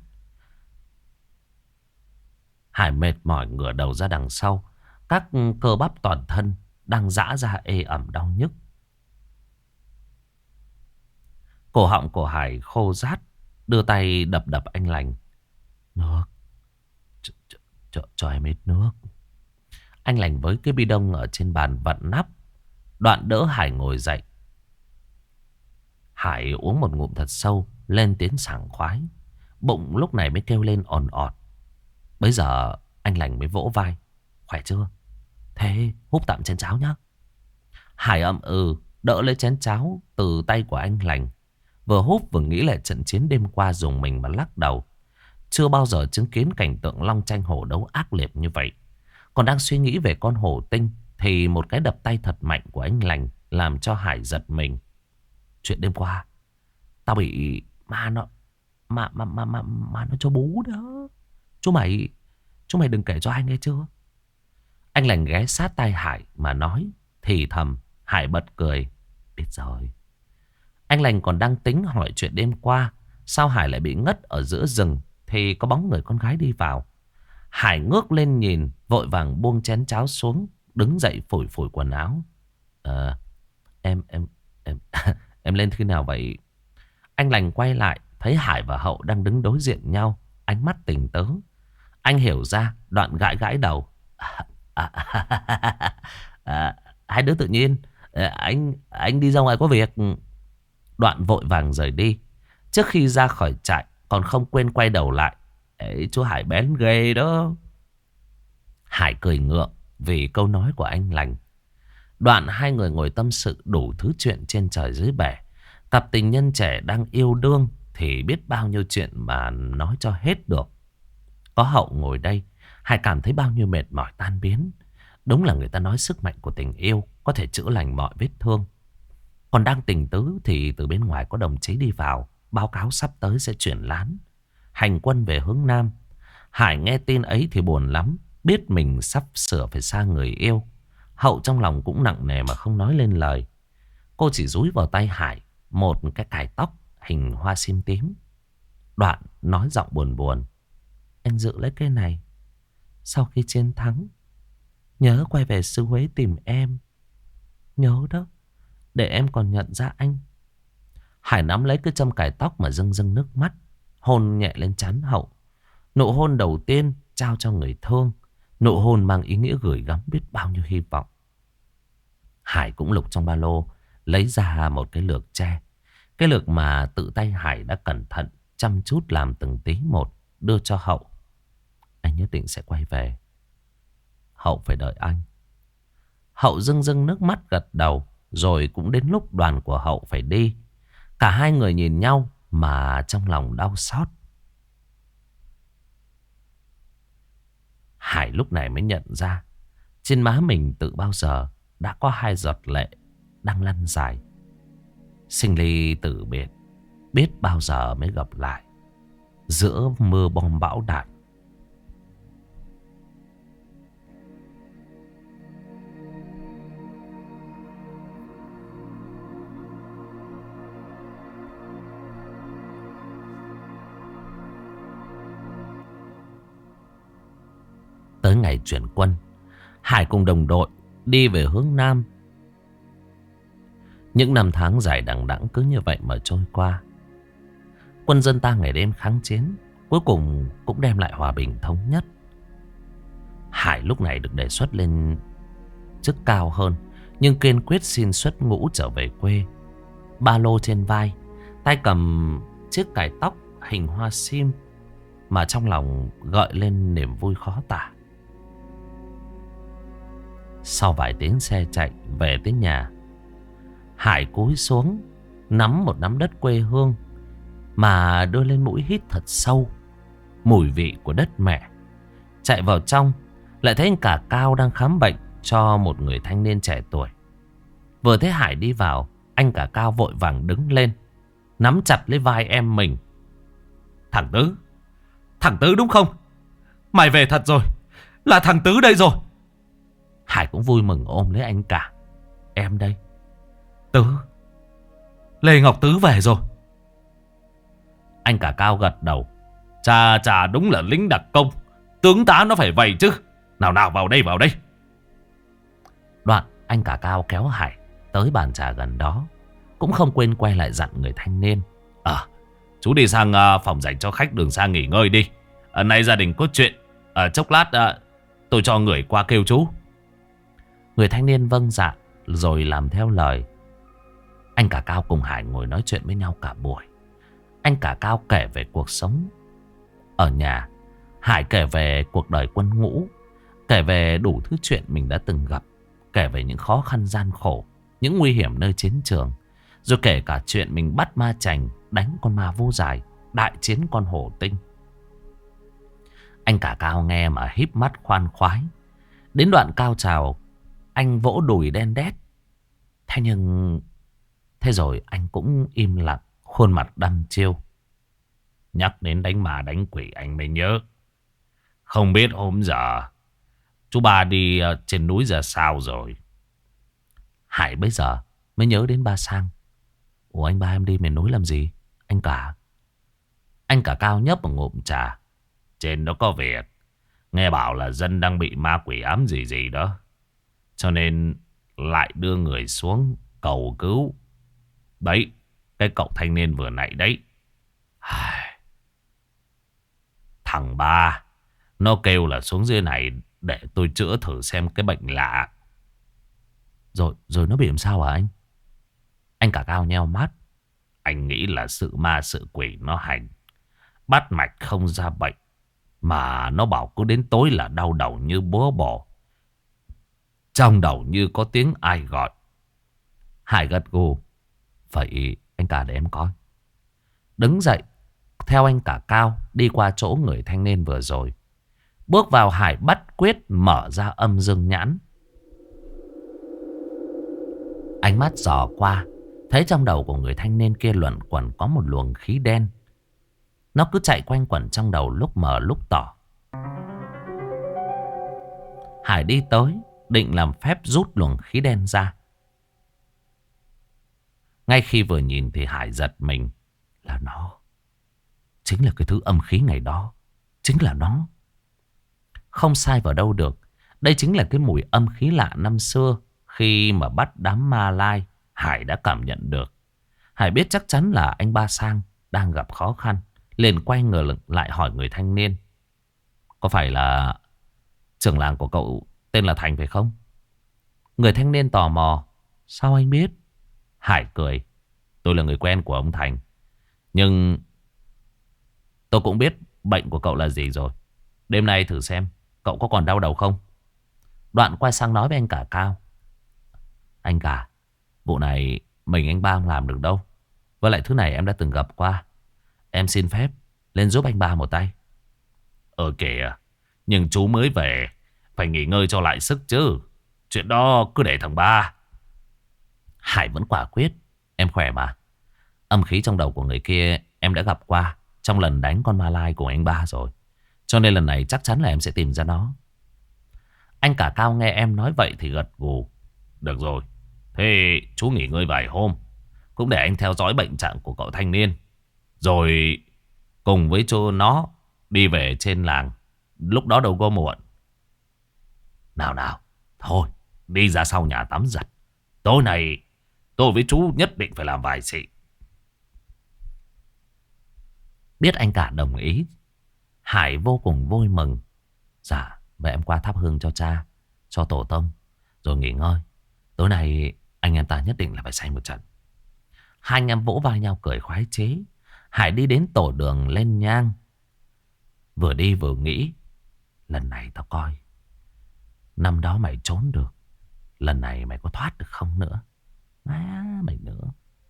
Hải mệt mỏi ngửa đầu ra đằng sau. Các cơ bắp toàn thân đang giãn ra ê ẩm đau nhức. Cổ họng của Hải khô rát, đưa tay đập đập anh Lành. Nước, ch ch ch cho em ít nước. Anh Lành với cái bi đông ở trên bàn vặn nắp, đoạn đỡ Hải ngồi dậy. Hải uống một ngụm thật sâu, lên tiếng sảng khoái. Bụng lúc này mới kêu lên òn ọt. Bây giờ anh Lành mới vỗ vai: khỏe chưa? Thế húp tạm chén cháo nhá. Hải ậm ừ, đỡ lấy chén cháo từ tay của anh Lành. Vừa húp vừa nghĩ lại trận chiến đêm qua, dùng mình mà lắc đầu. Chưa bao giờ chứng kiến cảnh tượng long tranh hổ đấu ác liệt như vậy. Còn đang suy nghĩ về con hổ tinh thì một cái đập tay thật mạnh của anh Lành làm cho Hải giật mình. Chuyện đêm qua, tao bị ma nó mà mà mà mà mà nó cho bú đó. Chú mày, chú mày đừng kể cho anh nghe chưa? Anh lành ghé sát tai Hải mà nói, thì thầm. Hải bật cười. Biết rồi. Anh lành còn đang tính hỏi chuyện đêm qua, sao Hải lại bị ngất ở giữa rừng, thì có bóng người con gái đi vào. Hải ngước lên nhìn, vội vàng buông chén cháo xuống, đứng dậy phủi phủi quần áo. Ờ, em, em, em, em lên khi nào vậy? Anh lành quay lại, thấy Hải và Hậu đang đứng đối diện nhau, ánh mắt tình tứ. Anh hiểu ra, đoạn gãi gãi đầu. À, à, à, à, hai đứa tự nhiên. À, anh anh đi ra ngoài có việc. Đoạn vội vàng rời đi. Trước khi ra khỏi trại, còn không quên quay đầu lại. Ê, chú Hải bén ghê đó. Hải cười ngượng vì câu nói của anh lành. Đoạn hai người ngồi tâm sự đủ thứ chuyện trên trời dưới bể. Cặp tình nhân trẻ đang yêu đương thì biết bao nhiêu chuyện mà nói cho hết được. Có Hậu ngồi đây, Hải cảm thấy bao nhiêu mệt mỏi tan biến. Đúng là người ta nói sức mạnh của tình yêu có thể chữa lành mọi vết thương. Còn đang tình tứ thì từ bên ngoài có đồng chí đi vào, báo cáo sắp tới sẽ chuyển lán, hành quân về hướng Nam. Hải nghe tin ấy thì buồn lắm, biết mình sắp sửa phải xa người yêu. Hậu trong lòng cũng nặng nề mà không nói lên lời. Cô chỉ dúi vào tay Hải một cái cài tóc hình hoa sim tím. Đoạn nói giọng buồn buồn. Anh giữ lấy cái này, sau khi chiến thắng nhớ quay về xứ Huế tìm em. Nhớ đó, để em còn nhận ra anh. Hải nắm lấy cái châm cài tóc mà rưng rưng nước mắt, hôn nhẹ lên trán Hậu. Nụ hôn đầu tiên trao cho người thương, nụ hôn mang ý nghĩa gửi gắm biết bao nhiêu hy vọng. Hải cũng lục trong ba lô, lấy ra một cái lược tre. Cái lược mà tự tay Hải đã cẩn thận, chăm chút làm từng tí một, đưa cho Hậu. Anh nhất định sẽ quay về. Hậu phải đợi anh. Hậu rưng rưng nước mắt gật đầu. Rồi cũng đến lúc đoàn của Hậu phải đi. Cả hai người nhìn nhau mà trong lòng đau xót. Hải lúc này mới nhận ra trên má mình từ bao giờ đã có hai giọt lệ đang lăn dài. Sinh ly tử biệt, biết bao giờ mới gặp lại giữa mưa bom bão đạn. Tới ngày chuyển quân, Hải cùng đồng đội đi về hướng Nam. Những năm tháng dài đằng đẵng cứ như vậy mà trôi qua. Quân dân ta ngày đêm kháng chiến, cuối cùng cũng đem lại hòa bình thống nhất. Hải lúc này được đề xuất lên chức cao hơn, nhưng kiên quyết xin xuất ngũ trở về quê. Ba lô trên vai, tay cầm chiếc cài tóc hình hoa sim, mà trong lòng gợi lên niềm vui khó tả. Sau vài tiếng xe chạy về tới nhà, Hải cúi xuống nắm một nắm đất quê hương mà đưa lên mũi hít thật sâu mùi vị của đất mẹ. Chạy vào trong lại thấy anh cả Cao đang khám bệnh cho một người thanh niên trẻ tuổi. Vừa thấy Hải đi vào, anh cả Cao vội vàng đứng lên, nắm chặt lấy vai em mình. Thằng Tứ, thằng Tứ đúng không? Mày về thật rồi, là thằng Tứ đây rồi. Hải cũng vui mừng ôm lấy anh cả. Em đây, Tứ, Lê Ngọc Tứ về rồi. Anh cả Cao gật đầu. Chà chà, đúng là lính đặc công, tướng tá nó phải vậy chứ. Nào nào, vào đây vào đây. Đoạn anh cả Cao kéo Hải tới bàn trà gần đó, cũng không quên quay lại dặn người thanh niên. À, chú đi sang uh, phòng dành cho khách đường xa nghỉ ngơi đi. À, nay gia đình có chuyện, à, chốc lát uh, tôi cho người qua kêu chú. Người thanh niên vâng dạ rồi làm theo lời. Anh cả Cao cùng Hải ngồi nói chuyện với nhau cả buổi. Anh cả Cao kể về cuộc sống ở nhà, Hải kể về cuộc đời quân ngũ, kể về đủ thứ chuyện mình đã từng gặp, kể về những khó khăn gian khổ, những nguy hiểm nơi chiến trường, rồi kể cả chuyện mình bắt ma chành, đánh con ma vô dài, đại chiến con hổ tinh. Anh cả Cao nghe mà híp mắt khoan khoái. Đến đoạn cao trào, anh vỗ đùi đen đét. Thế nhưng... Thế rồi anh cũng im lặng, khuôn mặt đăm chiêu. Nhắc đến đánh ma đánh quỷ anh mới nhớ. Không biết hôm giờ chú ba đi uh, trên núi giờ sao rồi? Hải bây giờ mới nhớ đến ba Sang. Ủa anh ba em đi miền núi làm gì? Anh cả. Anh cả Cao nhấp một ngụm trà. Trên đó có việc. Nghe bảo là dân đang bị ma quỷ ám gì gì đó. Cho nên lại đưa người xuống cầu cứu. Đấy, cái cậu thanh niên vừa nãy đấy. Thằng ba, nó kêu là xuống dưới này để tôi chữa thử xem cái bệnh lạ. Rồi, rồi nó bị làm sao hả anh? Anh cả Cao nheo mắt. Anh nghĩ là sự ma sự quỷ nó hành. Bắt mạch không ra bệnh. Mà nó bảo cứ đến tối là đau đầu như búa bổ. Trong đầu như có tiếng ai gọi. Hải gật gù. Vậy anh cả để em coi. Đứng dậy, theo anh cả Cao đi qua chỗ người thanh niên vừa rồi. Bước vào, Hải bắt quyết mở ra âm dương nhãn. Ánh mắt dò qua, thấy trong đầu của người thanh niên kia luẩn quẩn có một luồng khí đen. Nó cứ chạy quanh quẩn trong đầu, lúc mờ lúc tỏ. Hải đi tới, định làm phép rút luồng khí đen ra. Ngay khi vừa nhìn thì Hải giật mình. Là nó. Chính là cái thứ âm khí ngày đó. Chính là nó. Không sai vào đâu được. Đây chính là cái mùi âm khí lạ năm xưa. Khi mà bắt đám ma lai, Hải đã cảm nhận được. Hải biết chắc chắn là anh ba Sang đang gặp khó khăn. Liền quay người lại hỏi người thanh niên. Có phải là trưởng làng của cậu tên là Thành phải không? Người thanh niên tò mò. Sao anh biết? Hải cười. Tôi là người quen của ông Thành. Nhưng tôi cũng biết bệnh của cậu là gì rồi. Đêm nay thử xem cậu có còn đau đầu không. Đoạn quay sang nói với anh cả Cao. Anh cả, vụ này mình anh ba không làm được đâu. Với lại thứ này em đã từng gặp qua. Em xin phép lên giúp anh ba một tay. Ờ kìa, nhưng chú mới về, phải nghỉ ngơi cho lại sức chứ. Chuyện đó cứ để thằng ba. Hải vẫn quả quyết. Em khỏe mà. Âm khí trong đầu của người kia em đã gặp qua trong lần đánh con ma lai của anh ba rồi. Cho nên lần này chắc chắn là em sẽ tìm ra nó. Anh cả Cao nghe em nói vậy thì gật gù. Được rồi, thế chú nghỉ ngơi vài hôm. Cũng để anh theo dõi bệnh trạng của cậu thanh niên. Rồi cùng với chú nó đi về trên làng. Lúc đó đâu có muộn. Nào nào, thôi đi ra sau nhà tắm giặt. Tối nay tôi với chú nhất định phải làm vài sự. Biết anh cả đồng ý, Hải vô cùng vui mừng. Dạ, vậy em qua thắp hương cho cha, cho tổ tông, rồi nghỉ ngơi. Tối nay anh em ta nhất định là phải say một trận. Hai anh em vỗ vai nhau cười khoái chí. Hải đi đến tổ đường lên nhang. Vừa đi vừa nghĩ. Lần này tao coi, năm đó mày trốn được, lần này mày có thoát được không nữa. Má mày nữa.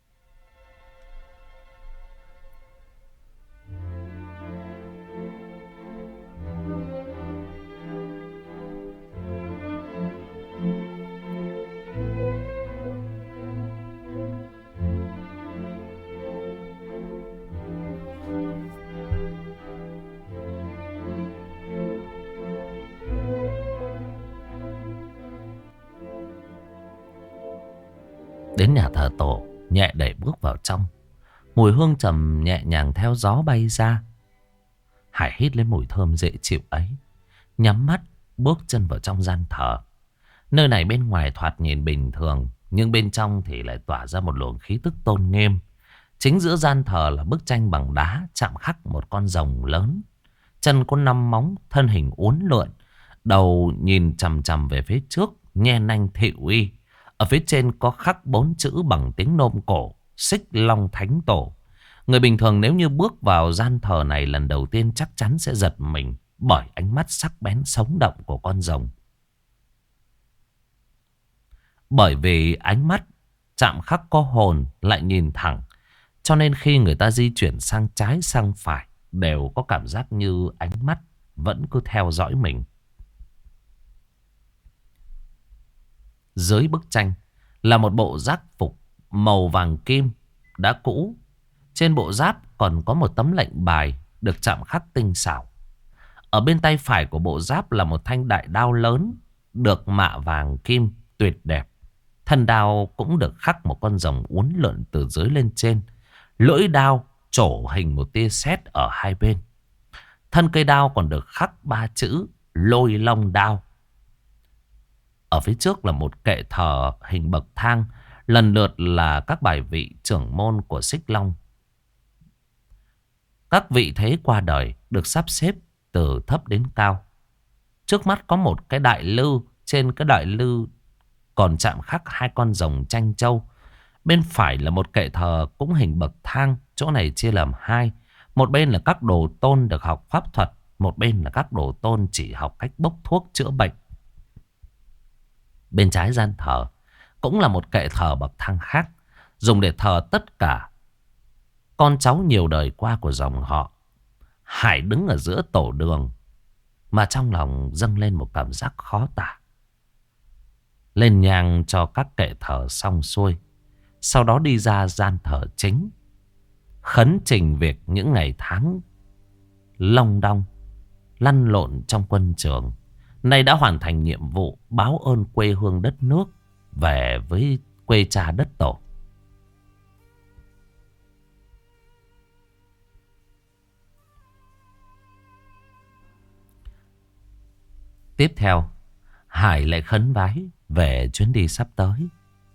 Đến nhà thờ tổ, nhẹ đẩy bước vào trong. Mùi hương trầm nhẹ nhàng theo gió bay ra. Hải hít lấy mùi thơm dễ chịu ấy, nhắm mắt bước chân vào trong gian thờ. Nơi này bên ngoài thoạt nhìn bình thường, nhưng bên trong thì lại tỏa ra một luồng khí tức tôn nghiêm. Chính giữa gian thờ là bức tranh bằng đá chạm khắc một con rồng lớn. Chân có năm móng, thân hình uốn lượn, đầu nhìn chằm chằm về phía trước, nhe nanh thị uy. Ở phía trên có khắc bốn chữ bằng tiếng Nôm cổ: Xích Long Thánh Tổ. Người bình thường nếu như bước vào gian thờ này lần đầu tiên chắc chắn sẽ giật mình bởi ánh mắt sắc bén sống động của con rồng. Bởi vì ánh mắt chạm khắc có hồn lại nhìn thẳng, cho nên khi người ta di chuyển sang trái sang phải đều có cảm giác như ánh mắt vẫn cứ theo dõi mình. Dưới bức tranh là một bộ giáp phục màu vàng kim đã cũ. Trên bộ giáp còn có một tấm lệnh bài được chạm khắc tinh xảo. Ở bên tay phải của bộ giáp là một thanh đại đao lớn được mạ vàng kim tuyệt đẹp. Thân đao cũng được khắc một con rồng uốn lượn từ dưới lên trên. Lưỡi đao trổ hình một tia sét ở hai bên. Thân cây đao còn được khắc ba chữ Lôi Long Đao. Ở phía trước là một kệ thờ hình bậc thang, lần lượt là các bài vị trưởng môn của Xích Long. Các vị thế qua đời được sắp xếp từ thấp đến cao. Trước mắt có một cái đại lư, trên cái đại lư còn chạm khắc hai con rồng tranh châu. Bên phải là một kệ thờ cũng hình bậc thang, chỗ này chia làm hai. Một bên là các đồ tôn được học pháp thuật, một bên là các đồ tôn chỉ học cách bốc thuốc chữa bệnh. Bên trái gian thờ cũng là một kệ thờ bậc thang khác, dùng để thờ tất cả con cháu nhiều đời qua của dòng họ. Hải đứng ở giữa tổ đường mà trong lòng dâng lên một cảm giác khó tả. Lên nhang cho các kệ thờ xong xuôi, sau đó đi ra gian thờ chính, khấn trình việc những ngày tháng long đong lăn lộn trong quân trường, nay đã hoàn thành nhiệm vụ báo ơn quê hương đất nước về với quê cha đất tổ. Tiếp theo, Hải lại khấn vái về chuyến đi sắp tới,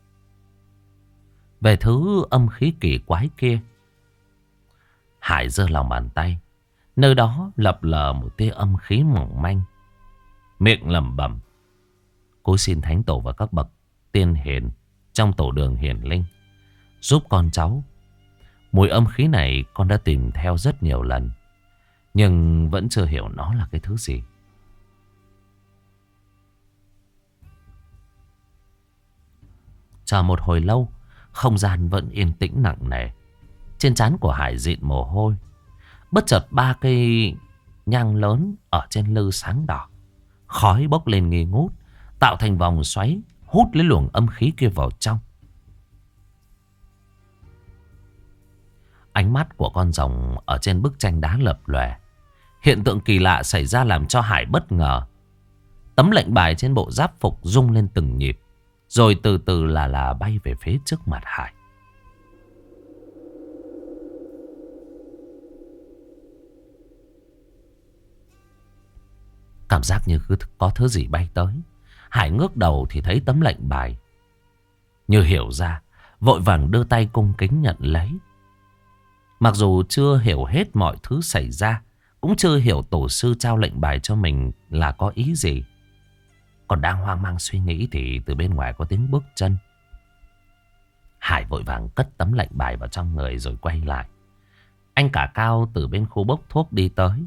về thứ âm khí kỳ quái kia. Hải giơ lòng bàn tay, nơi đó lập lờ một tia âm khí mỏng manh, miệng lẩm bẩm cúi xin thánh tổ và các bậc tiên hiền trong tổ đường hiền linh giúp con cháu. Mùi âm khí này con đã tìm theo rất nhiều lần, nhưng vẫn chưa hiểu nó là cái thứ gì. Chờ một hồi lâu, không gian vẫn yên tĩnh nặng nề. Trên trán của Hải dịn mồ hôi. Bất chợt ba cây nhang lớn ở trên lư sáng đỏ, khói bốc lên nghi ngút, tạo thành vòng xoáy hút lấy luồng âm khí kia vào trong. Ánh mắt của con rồng ở trên bức tranh đá lập lòe. Hiện tượng kỳ lạ xảy ra làm cho Hải bất ngờ. Tấm lệnh bài trên bộ giáp phục rung lên từng nhịp, rồi từ từ là là bay về phía trước mặt Hải. Cảm giác như có thứ gì bay tới. Hải ngước đầu thì thấy tấm lệnh bài. Như hiểu ra, vội vàng đưa tay cung kính nhận lấy. Mặc dù chưa hiểu hết mọi thứ xảy ra, cũng chưa hiểu tổ sư trao lệnh bài cho mình là có ý gì, còn đang hoang mang suy nghĩ thì từ bên ngoài có tiếng bước chân. Hải vội vàng cất tấm lệnh bài vào trong người rồi quay lại. Anh cả Cao từ bên khu bốc thuốc đi tới.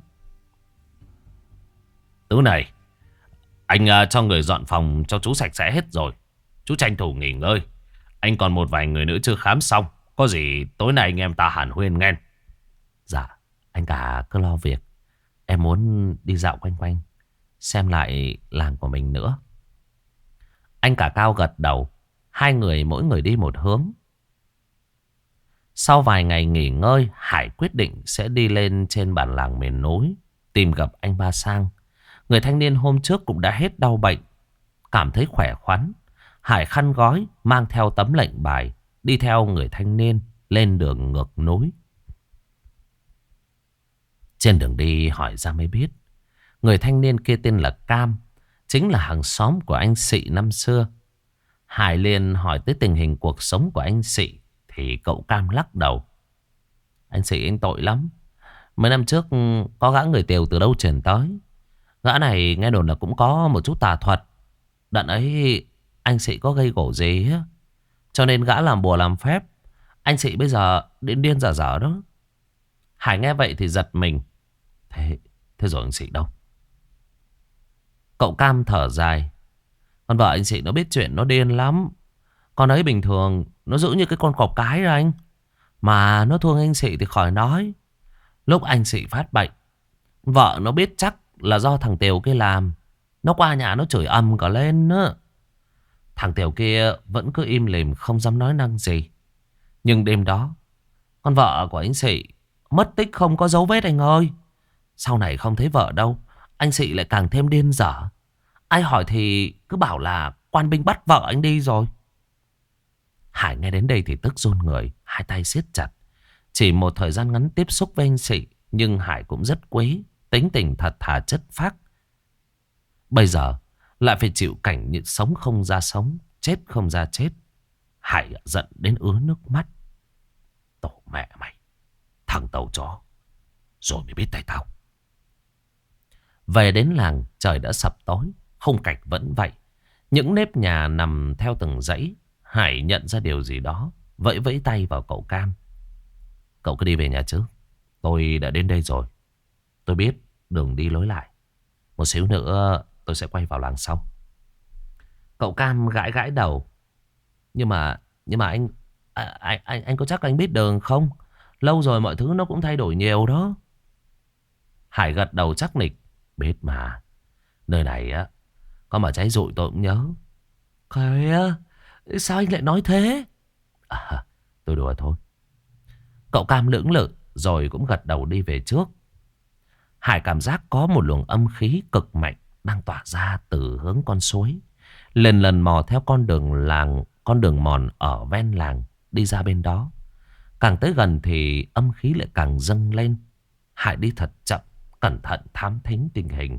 Tứ này, anh uh, cho người dọn phòng cho chú sạch sẽ hết rồi. Chú tranh thủ nghỉ ngơi. Anh còn một vài người nữa chưa khám xong. Có gì tối nay anh em ta hàn huyên nghe. Dạ, anh cả cứ lo việc. Em muốn đi dạo quanh quanh, xem lại làng của mình nữa. Anh cả Cao gật đầu. Hai người mỗi người đi một hướng. Sau vài ngày nghỉ ngơi, Hải quyết định sẽ đi lên trên bản làng miền núi tìm gặp anh Ba Sang. Người thanh niên hôm trước cũng đã hết đau bệnh, cảm thấy khỏe khoắn. Hải khăn gói, mang theo tấm lệnh bài, đi theo người thanh niên lên đường ngược núi. Trên đường đi hỏi ra mới biết, người thanh niên kia tên là Cam, chính là hàng xóm của anh Sị năm xưa. Hải liền hỏi tới tình hình cuộc sống của anh Sị thì cậu Cam lắc đầu. Anh Sị anh tội lắm. Mấy năm trước có gã người Tiều từ đâu chuyển tới. Gã này nghe đồn là cũng có một chút tà thuật. Đợt ấy anh Sị có gây gổ gì á, cho nên gã làm bùa làm phép. Anh Sị bây giờ điên điên dở dở đó. Hải nghe vậy thì giật mình. Thế, thế rồi anh Sị đâu? Cậu Cam thở dài. Con vợ anh Sị nó biết chuyện, nó điên lắm. Con ấy bình thường nó giữ như cái con cọp cái đó anh. Mà nó thương anh Sị thì khỏi nói. Lúc anh Sị phát bệnh, vợ nó biết chắc là do thằng Tiều kia làm. Nó qua nhà nó chửi ầm cả lên nữa. Thằng Tiều kia vẫn cứ im lìm không dám nói năng gì. Nhưng đêm đó, con vợ của anh Sị mất tích không có dấu vết anh ơi. Sau này không thấy vợ đâu, anh Sị lại càng thêm điên dở. Ai hỏi thì cứ bảo là quan binh bắt vợ anh đi rồi. Hải nghe đến đây thì tức run người, hai tay siết chặt. Chỉ một thời gian ngắn tiếp xúc với anh Sị, nhưng Hải cũng rất quý, tính tình thật thà chất phác. Bây giờ lại phải chịu cảnh như sống không ra sống, chết không ra chết. Hải giận đến ứa nước mắt. Tổ mẹ mày, thằng tàu chó, rồi mới biết tay tao. Về đến làng trời đã sập tối, khung cảnh vẫn vậy. Những nếp nhà nằm theo từng dãy. Hải nhận ra điều gì đó, vẫy vẫy tay vào cậu Cam. Cậu cứ đi về nhà trước, tôi đã đến đây rồi. Tôi biết đường đi lối lại. Một xíu nữa tôi sẽ quay vào làng sau. Cậu Cam gãi gãi đầu. Nhưng mà Nhưng mà anh à, anh, anh anh có chắc anh biết đường không? Lâu rồi mọi thứ nó cũng thay đổi nhiều đó. Hải gật đầu chắc nịch. Biết mà. Nơi này á, có mà cháy rụi tôi cũng nhớ. Kìa, sao anh lại nói thế? À, tôi đùa thôi. Cậu Cam lưỡng lự rồi cũng gật đầu đi về trước. Hải cảm giác có một luồng âm khí cực mạnh đang tỏa ra từ hướng con suối. Lần lần mò theo con đường làng, con đường mòn ở ven làng đi ra bên đó. Càng tới gần thì âm khí lại càng dâng lên. Hải đi thật chậm, cẩn thận thám thính tình hình.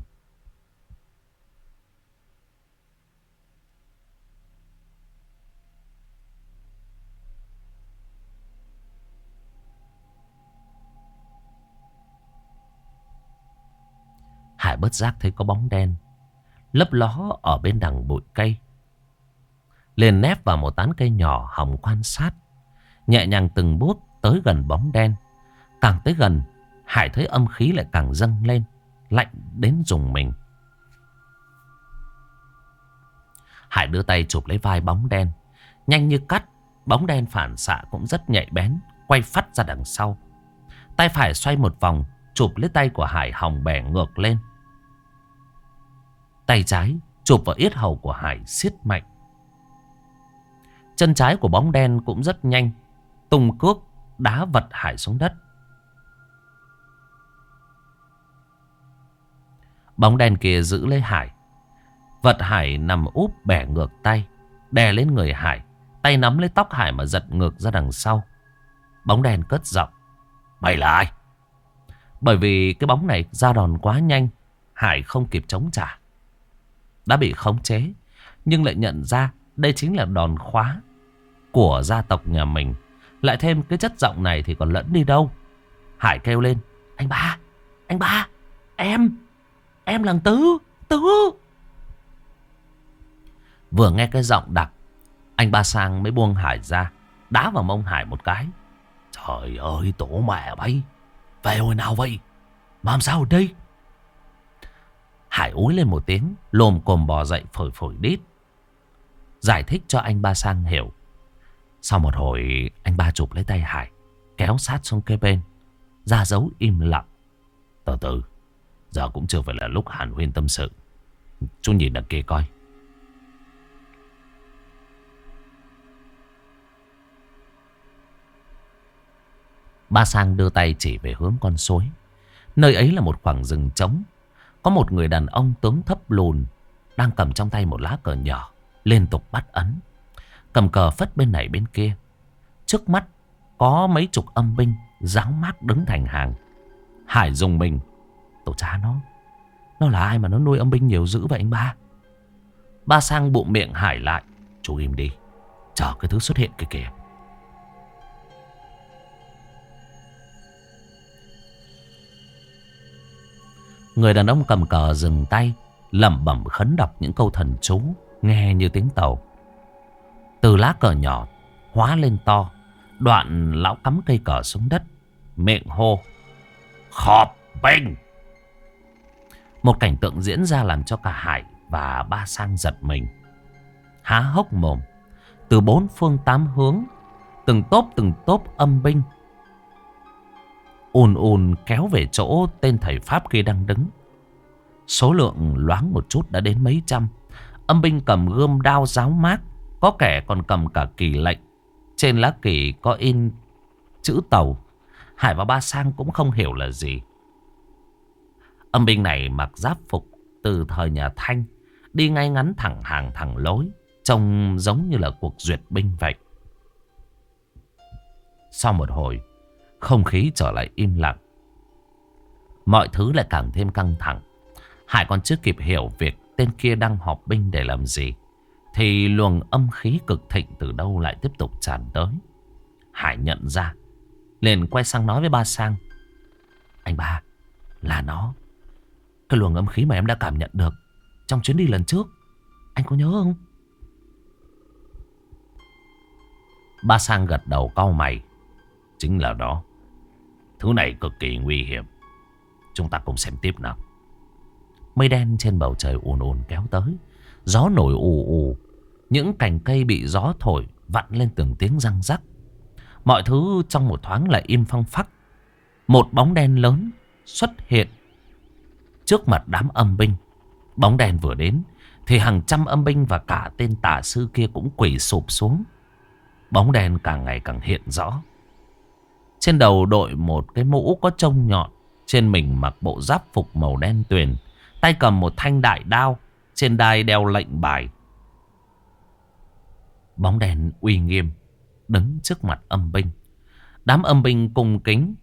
Hải bất giác thấy có bóng đen lấp ló ở bên đằng bụi cây. Liền nép vào một tán cây nhỏ hòng quan sát. Nhẹ nhàng từng bước tới gần bóng đen. Càng tới gần, Hải thấy âm khí lại càng dâng lên, lạnh đến rùng mình. Hải đưa tay chụp lấy vai bóng đen. Nhanh như cắt, bóng đen phản xạ cũng rất nhạy bén, quay phắt ra đằng sau. Tay phải xoay một vòng, chụp lấy tay của Hải hòng bẻ ngược lên. Tay trái chụp vào yết hầu của Hải siết mạnh. Chân trái của bóng đen cũng rất nhanh, tung cước đá vật Hải xuống đất. Bóng đen kia giữ lấy Hải. Vật Hải nằm úp bẻ ngược tay, đè lên người Hải. Tay nắm lấy tóc Hải mà giật ngược ra đằng sau. Bóng đen cất giọng. Mày là ai? Bởi vì cái bóng này ra đòn quá nhanh, Hải không kịp chống trả. Đã bị khống chế, nhưng lại nhận ra đây chính là đòn khóa của gia tộc nhà mình. Lại thêm cái chất giọng này thì còn lẫn đi đâu. Hải kêu lên. Anh ba, anh ba, em, em là Tứ, Tứ. Vừa nghe cái giọng đặc, anh ba Sang mới buông Hải ra, đá vào mông Hải một cái. Trời ơi tổ mẹ bay, về hồi nào vậy? Mà làm sao ở đây? Hải úi lên một tiếng, lồm cồm bò dậy phổi phổi đít, giải thích cho anh ba Sang hiểu. Sau một hồi, anh ba chụp lấy tay Hải, kéo sát xuống kế bên, ra dấu im lặng. Từ từ, giờ cũng chưa phải là lúc hàn huyên tâm sự. Chú nhìn đằng kia coi. Ba Sang đưa tay chỉ về hướng con suối. Nơi ấy là một khoảng rừng trống. Có một người đàn ông tướng thấp lùn đang cầm trong tay một lá cờ nhỏ, liên tục bắt ấn. Cầm cờ phất bên này bên kia. Trước mắt có mấy chục âm binh dáng mác đứng thành hàng. Hải dùng mình. Tổ cha nó, nó là ai mà nó nuôi âm binh nhiều dữ vậy anh ba? Ba Sang bụm miệng Hải lại. Chú im đi, chờ cái thứ xuất hiện kia kìa. Người đàn ông cầm cờ dừng tay, lẩm bẩm khấn đọc những câu thần chú, nghe như tiếng tàu. Từ lá cờ nhỏ hóa lên to. Đoạn lão cắm cây cờ xuống đất, miệng hô. Khọp binh. Một cảnh tượng diễn ra làm cho cả Hải và Ba Sang giật mình, há hốc mồm. Từ bốn phương tám hướng, từng tốp từng tốp âm binh ùn ùn kéo về chỗ tên thầy Pháp kia đang đứng. Số lượng loáng một chút đã đến mấy trăm. Âm binh cầm gươm đao giáo mác, có kẻ còn cầm cả kỳ lệnh. Trên lá kỳ có in chữ tàu. Hải và Ba Sang cũng không hiểu là gì. Âm binh này mặc giáp phục từ thời nhà Thanh, đi ngay ngắn thẳng hàng thẳng lối, trông giống như là cuộc duyệt binh vậy. Sau một hồi, không khí trở lại im lặng. Mọi thứ lại càng thêm căng thẳng. Hải còn chưa kịp hiểu việc tên kia đang họp binh để làm gì, thì luồng âm khí cực thịnh từ đâu lại tiếp tục tràn tới. Hải nhận ra, liền quay sang nói với Ba Sang: Anh Ba, là nó. Cái luồng âm khí mà em đã cảm nhận được trong chuyến đi lần trước, anh có nhớ không? Ba Sang gật đầu cau mày. Chính là đó. Thứ này cực kỳ nguy hiểm. Chúng ta cùng xem tiếp nào. Mây đen trên bầu trời ùn ùn kéo tới. Gió nổi ù ù. Những cành cây bị gió thổi vặn lên từng tiếng răng rắc. Mọi thứ trong một thoáng lại im phăng phắc. Một bóng đen lớn xuất hiện trước mặt đám âm binh. Bóng đen vừa đến thì hàng trăm âm binh và cả tên tà sư kia cũng quỳ sụp xuống. Bóng đen càng ngày càng hiện rõ. Trên đầu đội một cái mũ có trông nhọn, trên mình mặc bộ giáp phục màu đen tuyền, tay cầm một thanh đại đao, trên đai đeo lệnh bài. Bóng đen uy nghiêm đứng trước mặt âm binh. Đám âm binh cung kính: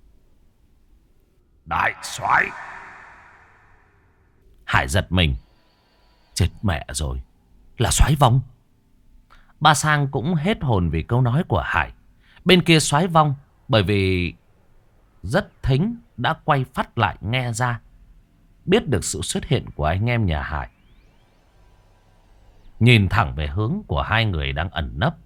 Đại soái. Hải giật mình. Chết mẹ rồi, là soái Vong. Ba Sang cũng hết hồn vì câu nói của Hải. Bên kia soái Vong bởi vì rất thính đã quay phát lại nghe ra, biết được sự xuất hiện của anh em nhà Hải. Nhìn thẳng về hướng của hai người đang ẩn nấp.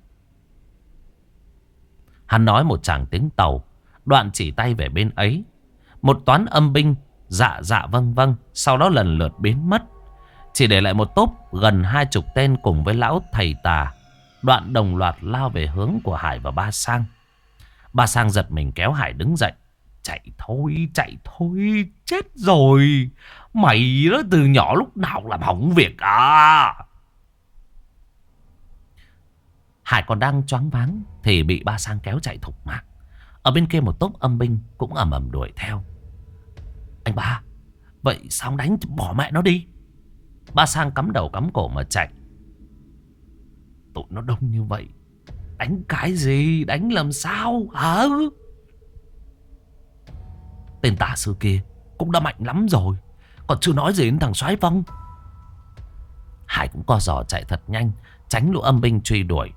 Hắn nói một tràng tiếng Tàu, đoạn chỉ tay về bên ấy. Một toán âm binh dạ dạ vâng vâng, sau đó lần lượt biến mất, chỉ để lại một tốp gần hai chục tên cùng với lão thầy tà. Đoạn đồng loạt lao về hướng của Hải và Ba Sang. Ba Sang giật mình kéo Hải đứng dậy. Chạy thôi, chạy thôi, chết rồi. Mày đó từ nhỏ lúc nào làm hỏng việc à? Hải còn đang choáng váng thì bị Ba Sang kéo chạy thục mạng. Ở bên kia một tốp âm binh cũng ầm ầm đuổi theo. Anh Ba, vậy sao đánh bỏ mẹ nó đi? Ba Sang cắm đầu cắm cổ mà chạy. Tụi nó đông như vậy, đánh cái gì, đánh làm sao hả? Tên tà sư kia cũng đã mạnh lắm rồi, còn chưa nói gì đến thằng soái Vong. Hải cũng co giò chạy thật nhanh, tránh lũ âm binh truy đuổi.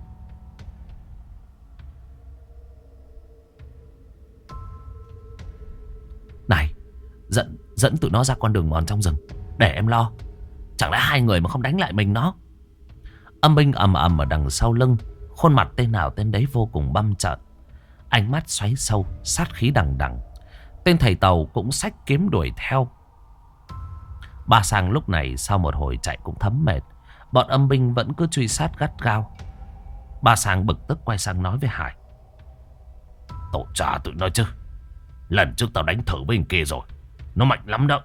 Này, dẫn dẫn tụi nó ra con đường mòn trong rừng để em lo. Chẳng lẽ hai người mà không đánh lại mình nó? Âm binh ầm ầm ở đằng sau lưng, khuôn mặt tên nào tên đấy vô cùng băm trợn, ánh mắt xoáy sâu, sát khí đằng đằng. Tên thầy Tàu cũng xách kiếm đuổi theo. Ba Sang lúc này sau một hồi chạy cũng thấm mệt. Bọn âm binh vẫn cứ truy sát gắt gao. Ba Sang bực tức quay sang nói với Hải: Tổ trả tụi nó chứ. Lần trước tao đánh thử bên kia rồi, nó mạnh lắm đó.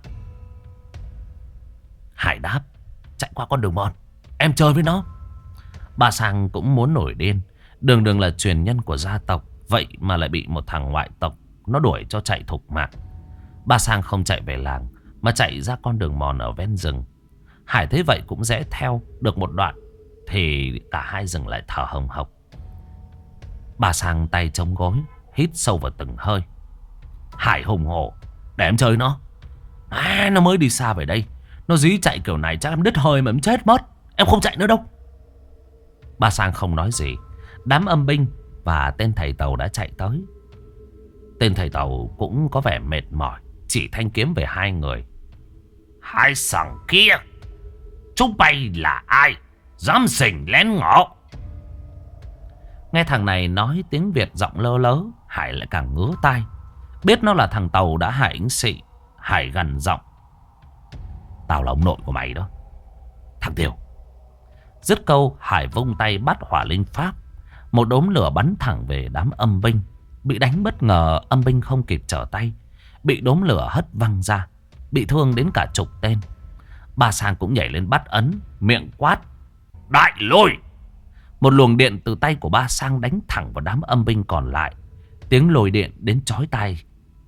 Hải đáp: Chạy qua con đường mòn, em chơi với nó. Ba Sang cũng muốn nổi điên. Đường đường là truyền nhân của gia tộc, vậy mà lại bị một thằng ngoại tộc nó đuổi cho chạy thục mạng. Ba Sang không chạy về làng mà chạy ra con đường mòn ở ven rừng. Hải thấy vậy cũng rẽ theo được một đoạn thì cả hai dừng lại thở hồng hộc. Ba Sang tay chống gối, hít sâu vào từng hơi. Hải hùng hổ: Để em chơi nó. À, nó mới đi xa về đây, nó dí chạy kiểu này chắc em đứt hơi mà em chết mất. Em không chạy nữa đâu. Ba Sang không nói gì. Đám âm binh và tên thầy Tàu đã chạy tới. Tên thầy Tàu cũng có vẻ mệt mỏi, chỉ thanh kiếm về hai người: Hai thằng kia, chúng bay là ai, dám xình lén ngõ? Nghe thằng này nói tiếng Việt giọng lơ lớ, Hải lại càng ngứa tai. Biết nó là thằng Tàu đã hại anh Sị, Hải gằn giọng: Tao là ông nội của mày đó, thằng Tiêu. Dứt câu, Hải vung tay bắt hỏa linh pháp. Một đốm lửa bắn thẳng về đám âm binh. Bị đánh bất ngờ, âm binh không kịp trở tay, bị đốm lửa hất văng ra, bị thương đến cả chục tên. Ba Sang cũng nhảy lên bắt ấn, miệng quát: Đại lôi! Một luồng điện từ tay của Ba Sang đánh thẳng vào đám âm binh còn lại. Tiếng lồi điện đến chói tai.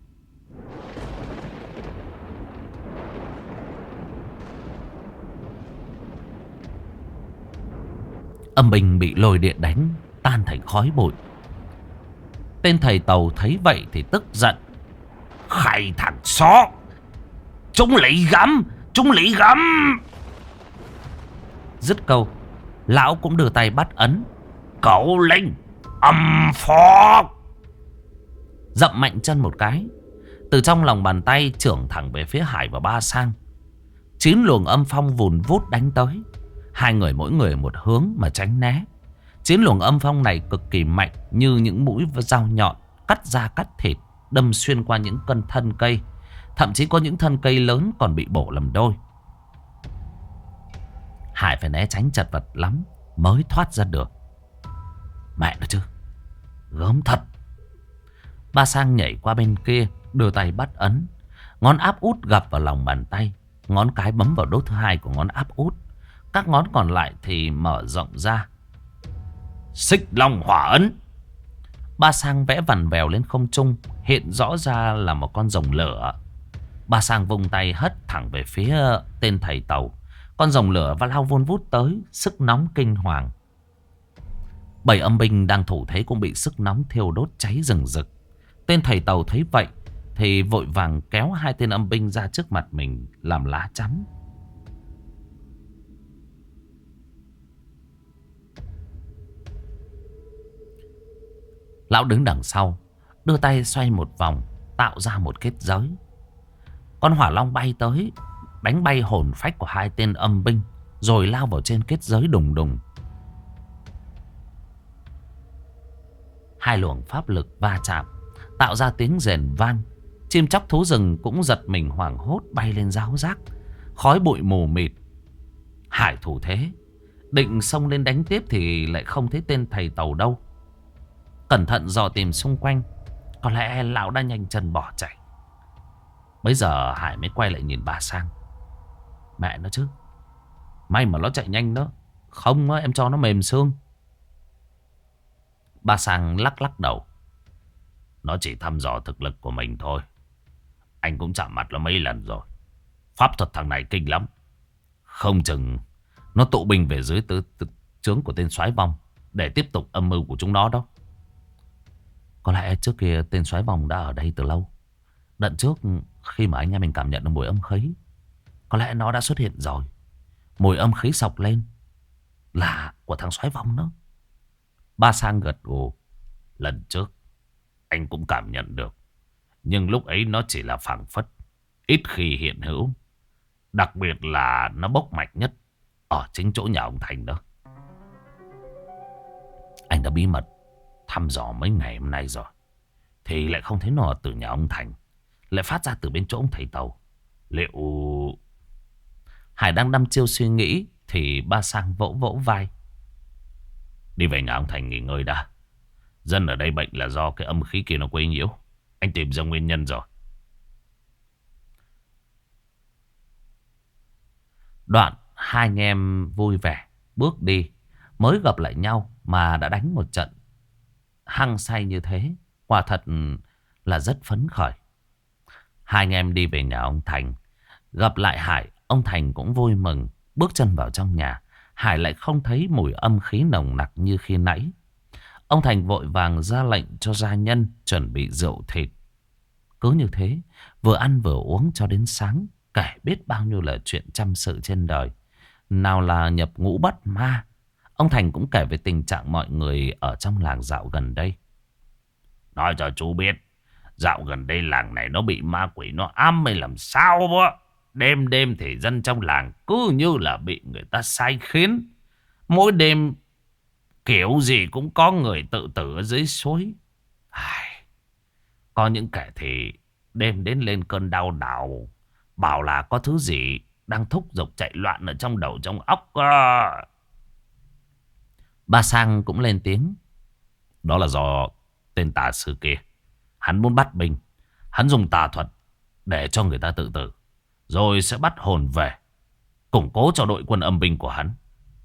Âm binh bị lồi điện đánh tan thành khói bụi. Tên thầy Tàu thấy vậy thì tức giận. Khai thằng xó, chúng lị gắm, chúng lị gắm. Dứt câu, lão cũng đưa tay bắt ấn. Cẩu linh âm phó. Dậm mạnh chân một cái, từ trong lòng bàn tay chưởng thẳng về phía Hải và Ba Sang. Chín luồng âm phong vùn vút đánh tới. Hai người mỗi người một hướng mà tránh né. Chín luồng âm phong này cực kỳ mạnh, như những mũi dao nhọn cắt da cắt thịt, đâm xuyên qua những cân thân cây. Thậm chí có những thân cây lớn còn bị bổ làm đôi. Hải phải né tránh chật vật lắm mới thoát ra được. Mẹ nó chứ, gớm thật. Ba Sang nhảy qua bên kia, đưa tay bắt ấn. Ngón áp út gặp vào lòng bàn tay, ngón cái bấm vào đốt thứ hai của ngón áp út. Các ngón còn lại thì mở rộng ra. Xích long hỏa ấn. Ba Sang vẽ vằn vèo lên không trung, hiện rõ ra là một con rồng lửa. Ba Sang vung tay hất thẳng về phía tên thầy Tàu. Con rồng lửa và lao vun vút tới, sức nóng kinh hoàng. Bảy âm binh đang thủ thế cũng bị sức nóng thiêu đốt cháy rừng rực. Tên thầy Tàu thấy vậy thì vội vàng kéo hai tên âm binh ra trước mặt mình làm lá chắn. Lão đứng đằng sau, đưa tay xoay một vòng, tạo ra một kết giới. Con hỏa long bay tới, đánh bay hồn phách của hai tên âm binh, rồi lao vào trên kết giới đùng đùng. Hai luồng pháp lực va chạm, tạo ra tiếng rền vang. Chim chóc thú rừng cũng giật mình hoảng hốt bay lên ráo rác. Khói bụi mù mịt. Hải thủ thế, định xông lên đánh tiếp thì lại không thấy tên thầy Tàu đâu. Cẩn thận dò tìm xung quanh, có lẽ lão đã nhanh chân bỏ chạy. Bây giờ Hải mới quay lại nhìn Ba Sang. Mẹ nó chứ, may mà nó chạy nhanh đó, không em cho nó mềm xương. Ba Sang lắc lắc đầu. Nó chỉ thăm dò thực lực của mình thôi. Anh cũng chạm mặt nó mấy lần rồi. Pháp thuật thằng này kinh lắm. Không chừng nó tụ binh về dưới tứ, tứ, trướng của tên soái vong để tiếp tục âm mưu của chúng nó đó. Có lẽ trước kia tên soái vong đã ở đây từ lâu. Đợt trước khi mà anh em mình cảm nhận được mùi âm khí, có lẽ nó đã xuất hiện rồi. Mùi âm khí sộc lên là của thằng soái vong đó. Ba Sang gật gù. Lần trước anh cũng cảm nhận được, nhưng lúc ấy nó chỉ là phảng phất, ít khi hiện hữu. Đặc biệt là nó bốc mạch nhất ở chính chỗ nhà ông Thành đó. Anh đã bí mật thăm dò mấy ngày hôm nay rồi, thì lại không thấy nó từ nhà ông Thành, lại phát ra từ bên chỗ ông thầy Tàu. Liệu... Hải đang đăm chiêu suy nghĩ thì Ba Sang vỗ vỗ vai. Đi về nhà ông Thành nghỉ ngơi đã. Dân ở đây bệnh là do cái âm khí kia nó quấy nhiễu. Anh tìm ra nguyên nhân rồi. Đoạn hai anh em vui vẻ bước đi. Mới gặp lại nhau mà đã đánh một trận hăng say như thế, quả thật là rất phấn khởi. Hai anh em đi về nhà ông Thành. Gặp lại Hải, ông Thành cũng vui mừng. Bước chân vào trong nhà, Hải lại không thấy mùi âm khí nồng nặc như khi nãy. Ông Thành vội vàng ra lệnh cho gia nhân chuẩn bị rượu thịt. Cứ như thế, vừa ăn vừa uống cho đến sáng, kể biết bao nhiêu là chuyện trăm sự trên đời. Nào là nhập ngũ bắt ma. Ông Thành cũng kể về tình trạng mọi người ở trong làng dạo gần đây. Nói cho chú biết, dạo gần đây làng này nó bị ma quỷ nó ám hay làm sao đó. Đêm đêm thì dân trong làng cứ như là bị người ta sai khiến. Mỗi đêm kiểu gì cũng có người tự tử ở dưới suối. Ai... Có những kẻ thì đêm đến lên cơn đau đầu, bảo là có thứ gì đang thúc giục chạy loạn ở trong đầu trong óc. Ba Sang cũng lên tiếng. Đó là do tên tà sư kia. Hắn muốn bắt binh. Hắn dùng tà thuật để cho người ta tự tử, rồi sẽ bắt hồn về, củng cố cho đội quân âm binh của hắn.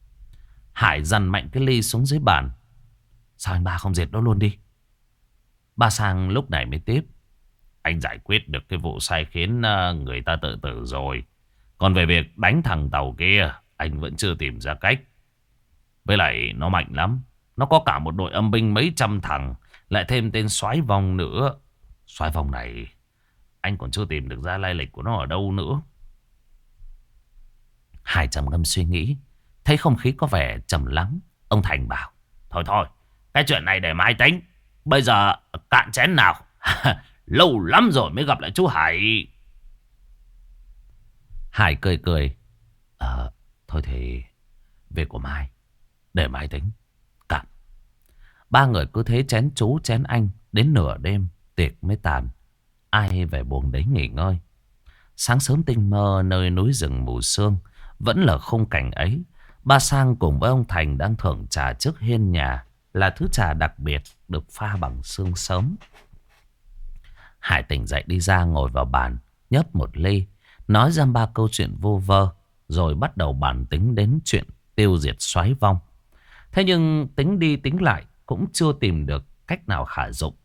Hải dằn mạnh cái ly xuống dưới bàn. Sao anh ba không diệt nó luôn đi? Ba Sang lúc này mới tiếp. Anh giải quyết được cái vụ sai khiến ờ, người ta tự tử rồi. Còn về việc đánh thằng Tàu kia, anh vẫn chưa tìm ra cách. Với lại nó mạnh lắm. Nó có cả một đội âm binh mấy trăm thằng. Lại thêm tên soái vong nữa. Soái vong này anh còn chưa tìm được ra lai lịch của nó ở đâu nữa. Hải trầm ngâm suy nghĩ. Thấy không khí có vẻ trầm lắng, ông Thành bảo: Thôi thôi, cái chuyện này để mai tính. Bây giờ cạn chén nào. Lâu lắm rồi mới gặp lại chú Hải. Hải cười cười. Ờ, thôi thì việc của mai, để mai tính. Cạn. Ba người cứ thế chén chú chén anh. Đến nửa đêm tiệc mới tàn. Ai về buồng đấy nghỉ ngơi. Sáng sớm tinh mơ nơi núi rừng mù sương. Vẫn là khung cảnh ấy. Ba Sang cùng với ông Thành đang thưởng trà trước hiên nhà. Là thứ trà đặc biệt được pha bằng sương sớm. Hải tỉnh dậy đi ra ngồi vào bàn, nhấp một ly, nói ra ba câu chuyện vô vơ, rồi bắt đầu bàn tính đến chuyện tiêu diệt soái vong. Thế nhưng tính đi tính lại cũng chưa tìm được cách nào khả dụng.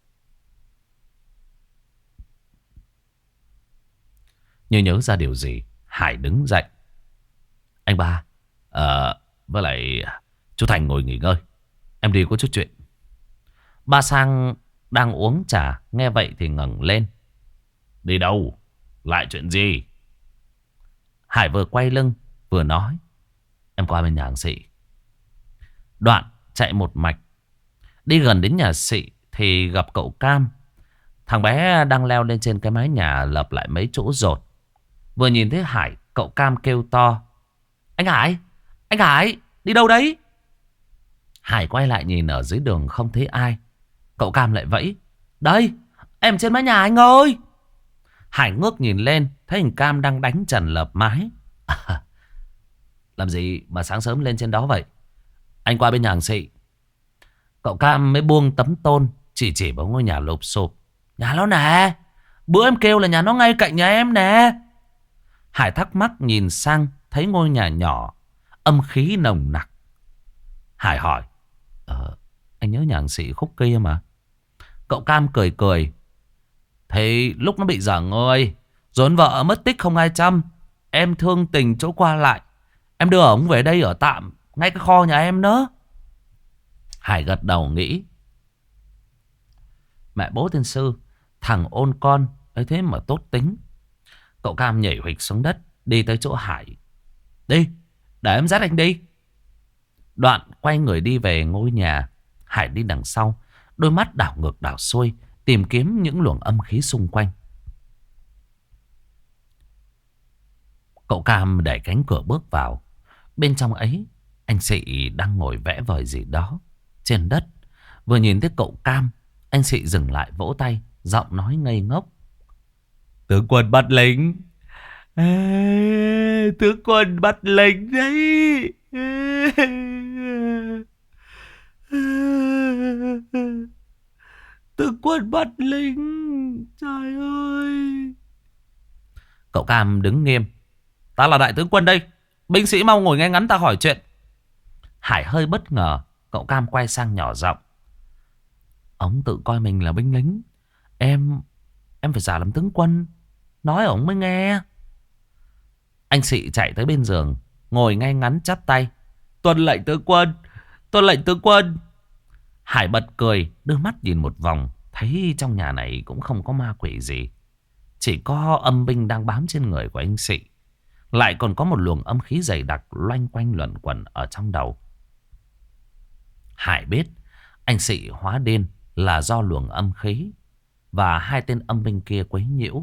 Như nhớ ra điều gì, Hải đứng dậy. Anh ba, ờ, với lại chú Thành ngồi nghỉ ngơi. Em đi có chút chuyện. Ba Sang đang uống trà, nghe vậy thì ngẩng lên. Đi đâu? Lại chuyện gì? Hải vừa quay lưng vừa nói: Em qua bên nhà hàng Sĩ. Đoạn chạy một mạch. Đi gần đến nhà Sĩ thì gặp cậu Cam. Thằng bé đang leo lên trên cái mái nhà lợp lại mấy chỗ rột. Vừa nhìn thấy Hải, cậu Cam kêu to: Anh Hải! Anh Hải! Đi đâu đấy? Hải quay lại nhìn ở dưới đường không thấy ai. Cậu Cam lại vẫy: Đây! Em trên mái nhà anh ơi! Hải ngước nhìn lên, thấy thằng Cam đang đánh trần lợp mái. À, làm gì mà sáng sớm lên trên đó vậy? Anh qua bên nhà hàng Sĩ. Cậu Cam mới buông tấm tôn, chỉ chỉ vào ngôi nhà lụp xụp. Nhà nó nè! Bữa em kêu là nhà nó ngay cạnh nhà em nè! Hải thắc mắc nhìn sang, thấy ngôi nhà nhỏ, âm khí nồng nặc. Hải hỏi: Ờ, anh nhớ nhà hàng Sĩ khúc kia mà. Cậu Cam cười cười: Thế lúc nó bị dở ngơi, rồi vợ mất tích không ai chăm, em thương tình chỗ qua lại, em đưa ổng về đây ở tạm ngay cái kho nhà em đó. Hải gật đầu nghĩ: Mẹ bố tiên sư, thằng ôn con ấy thế mà tốt tính. Cậu Cam nhảy huỵch xuống đất, đi tới chỗ Hải. Đi, để em dắt anh đi. Đoạn quay người đi về ngôi nhà. Hải đi đằng sau, đôi mắt đảo ngược đảo xuôi, tìm kiếm những luồng âm khí xung quanh. Cậu Cam đẩy cánh cửa bước vào. Bên trong ấy, anh Sĩ đang ngồi vẽ vời gì đó trên đất. Vừa nhìn thấy cậu Cam, anh Sĩ dừng lại vỗ tay, giọng nói ngây ngốc: Tướng quân bắt lính. Ê, tướng quân bắt lính đấy. Tướng quân bắt lính. Trời ơi. Cậu Cam đứng nghiêm: Ta là đại tướng quân đây. Binh sĩ mau ngồi ngay ngắn ta hỏi chuyện. Hải hơi bất ngờ. Cậu Cam quay sang nhỏ giọng: Ông tự coi mình là binh lính. Em Em phải giả làm tướng quân, nói ổng mới nghe. Anh Sĩ chạy tới bên giường, ngồi ngay ngắn chắp tay: Tuân lệnh tướng quân. Tuân lệnh tướng quân. Hải bật cười, đưa mắt nhìn một vòng, thấy trong nhà này cũng không có ma quỷ gì, chỉ có âm binh đang bám trên người của anh Sĩ. Lại còn có một luồng âm khí dày đặc loanh quanh luẩn quẩn ở trong đầu. Hải biết anh Sĩ hóa điên là do luồng âm khí và hai tên âm binh kia quấy nhiễu.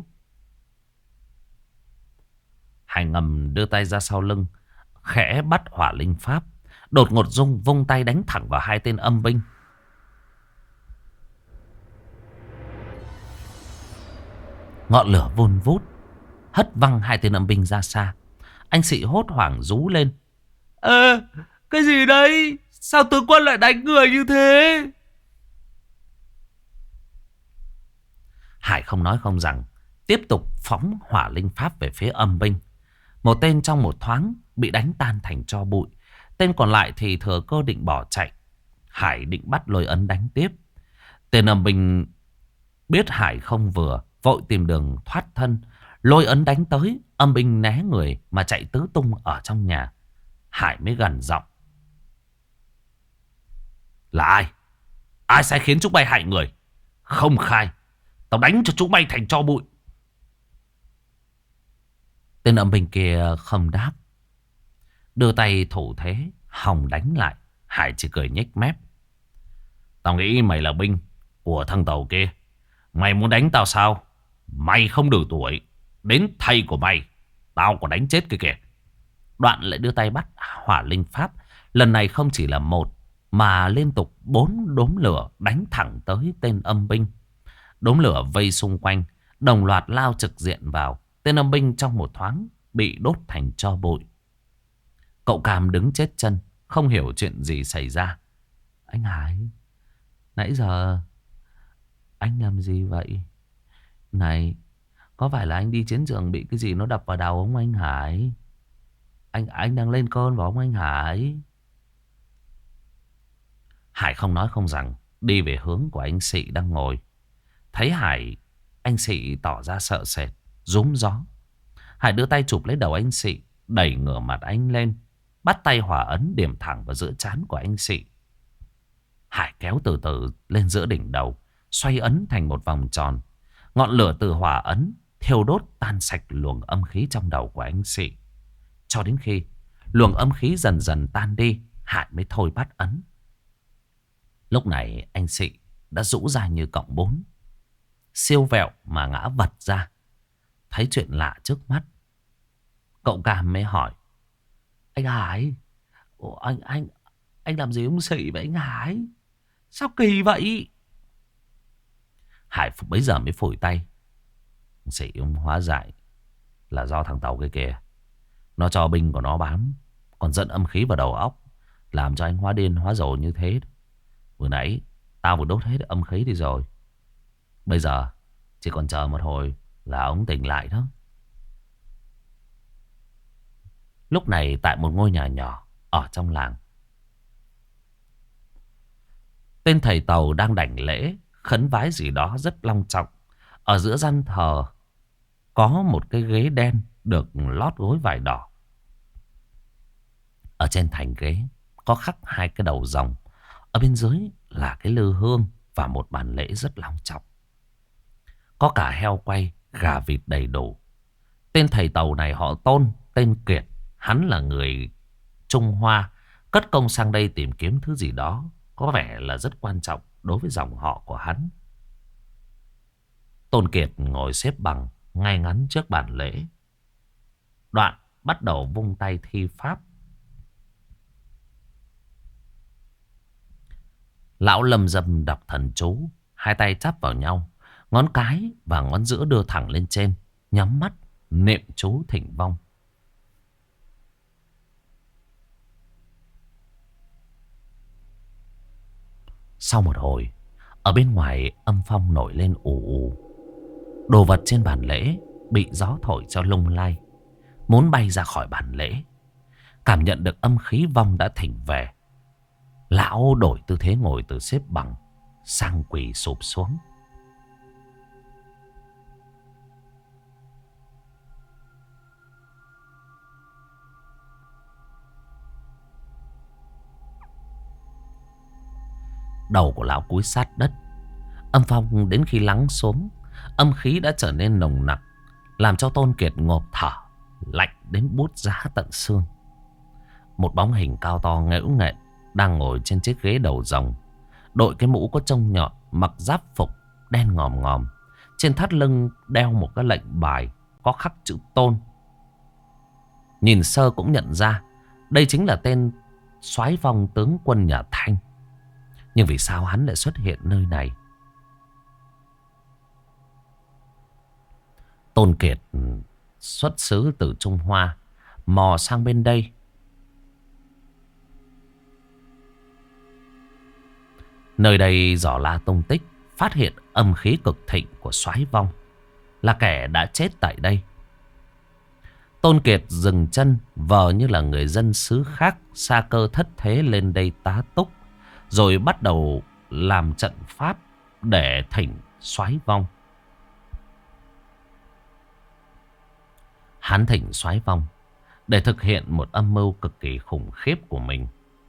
Hải ngầm đưa tay ra sau lưng, khẽ bắt hỏa linh pháp, đột ngột dung vung tay đánh thẳng vào hai tên âm binh. Ngọn lửa vun vút, hất văng hai tên âm binh ra xa. Anh Sĩ hốt hoảng rú lên: Ơ, cái gì đấy? Sao tướng quân lại đánh người như thế? Hải không nói không rằng, tiếp tục phóng hỏa linh pháp về phía âm binh. Một tên trong một thoáng bị đánh tan thành tro bụi. Tên còn lại thì thừa cơ định bỏ chạy. Hải định bắt lôi ấn đánh tiếp. Tên âm binh Biết Hải không vừa, vội tìm đường thoát thân, lôi ấn đánh tới. Âm binh né người mà chạy tứ tung ở trong nhà. Hải mới gằn giọng: là ai? Ai sai khiến chúng bay hại người? Không khai, tao đánh cho chúng bay thành tro bụi. Tên âm binh kia không đáp, đưa tay thủ thế hòng đánh lại. Hải chỉ cười nhếch mép: tao nghĩ mày là binh của thằng Tàu kia. Mày muốn đánh tao sao? Mày không đủ tuổi, đến thầy của mày tao còn đánh chết cái kìa. Đoạn lại đưa tay bắt hỏa linh pháp. Lần này không chỉ là một, mà liên tục bốn đốm lửa đánh thẳng tới tên âm binh. Đốm lửa vây xung quanh, đồng loạt lao trực diện vào. Tên âm binh trong một thoáng bị đốt thành tro bụi. Cậu Cam đứng chết chân, không hiểu chuyện gì xảy ra. Anh Hải, nãy giờ anh làm gì vậy? Này, có phải là anh đi chiến trường bị cái gì nó đập vào đầu không anh Hải? Anh anh đang lên cơn vào không anh Hải? Hải không nói không rằng, đi về hướng của anh Sị đang ngồi. Thấy Hải, anh Sị tỏ ra sợ sệt, rúm gió. Hải đưa tay chụp lấy đầu anh Sị, đẩy ngửa mặt anh lên, bắt tay hỏa ấn điểm thẳng vào giữa trán của anh Sị. Hải kéo từ từ lên giữa đỉnh đầu, xoay ấn thành một vòng tròn. Ngọn lửa từ hỏa ấn thiêu đốt tan sạch luồng âm khí trong đầu của anh Sị. Cho đến khi luồng âm khí dần dần tan đi, Hải mới thôi bắt ấn. Lúc này anh Sị đã rũ ra như cọng bốn, siêu vẹo mà ngã vật ra. Thấy chuyện lạ trước mắt, cậu Cam mới hỏi: anh Hải, Ủa, anh anh anh làm gì ông Sị vậy anh Hải? Sao kỳ vậy? Hải bấy giờ mới phủi tay: Sị ông hóa giải là do thằng Tàu kia kìa. Nó cho binh của nó bám, còn dẫn âm khí vào đầu óc, làm cho anh hóa điên hóa rồ như thế. Vừa nãy tao vừa đốt hết âm khí đi rồi. Bây giờ chỉ còn chờ một hồi là ông tỉnh lại đó. Lúc này tại một ngôi nhà nhỏ ở trong làng, tên thầy Tàu đang đảnh lễ khấn vái gì đó rất long trọng. Ở giữa gian thờ có một cái ghế đen được lót gối vải đỏ. Ở trên thành ghế có khắc hai cái đầu rồng. Ở bên dưới là cái lư hương và một bàn lễ rất long trọng. Có cả heo quay, gà vịt đầy đủ. Tên thầy Tàu này họ Tôn, tên Kiệt. Hắn là người Trung Hoa, cất công sang đây tìm kiếm thứ gì đó có vẻ là rất quan trọng đối với dòng họ của hắn. Tôn Kiệt ngồi xếp bằng ngay ngắn trước bàn lễ. Đoạn bắt đầu vung tay thi pháp. Lão lầm rầm đọc thần chú, hai tay chắp vào nhau, ngón cái và ngón giữa đưa thẳng lên trên, nhắm mắt niệm chú thỉnh vong. Sau một hồi, ở bên ngoài âm phong nổi lên ù ù. Đồ vật trên bàn lễ bị gió thổi cho lung lay, muốn bay ra khỏi bàn lễ. Cảm nhận được âm khí vong đã thỉnh về, lão đổi tư thế ngồi từ xếp bằng sang quỳ sụp xuống. Đầu của lão cúi sát đất. Âm phong đến khi lắng xuống, âm khí đã trở nên nồng nặc, làm cho Tôn Kiệt ngộp thở, lạnh đến buốt giá tận xương. Một bóng hình cao to ngễu nghệch đang ngồi trên chiếc ghế đầu rồng, đội cái mũ có trông nhọn, mặc giáp phục đen ngòm ngòm. Trên thắt lưng đeo một cái lệnh bài có khắc chữ Tôn. Nhìn sơ cũng nhận ra đây chính là tên soái phong tướng quân nhà Thanh. Nhưng vì sao hắn lại xuất hiện nơi này? Tôn Kiệt xuất xứ từ Trung Hoa, mò sang bên đây. Nơi đây dò la tung tích, phát hiện âm khí cực thịnh của soái vong, là kẻ đã chết tại đây. Tôn Kiệt dừng chân, vờ như là người dân xứ khác xa cơ thất thế lên đây tá túc, rồi bắt đầu làm trận pháp để thỉnh Soái Vong. Hắn thỉnh Soái Vong để thực hiện một âm mưu cực kỳ khủng khiếp của mình.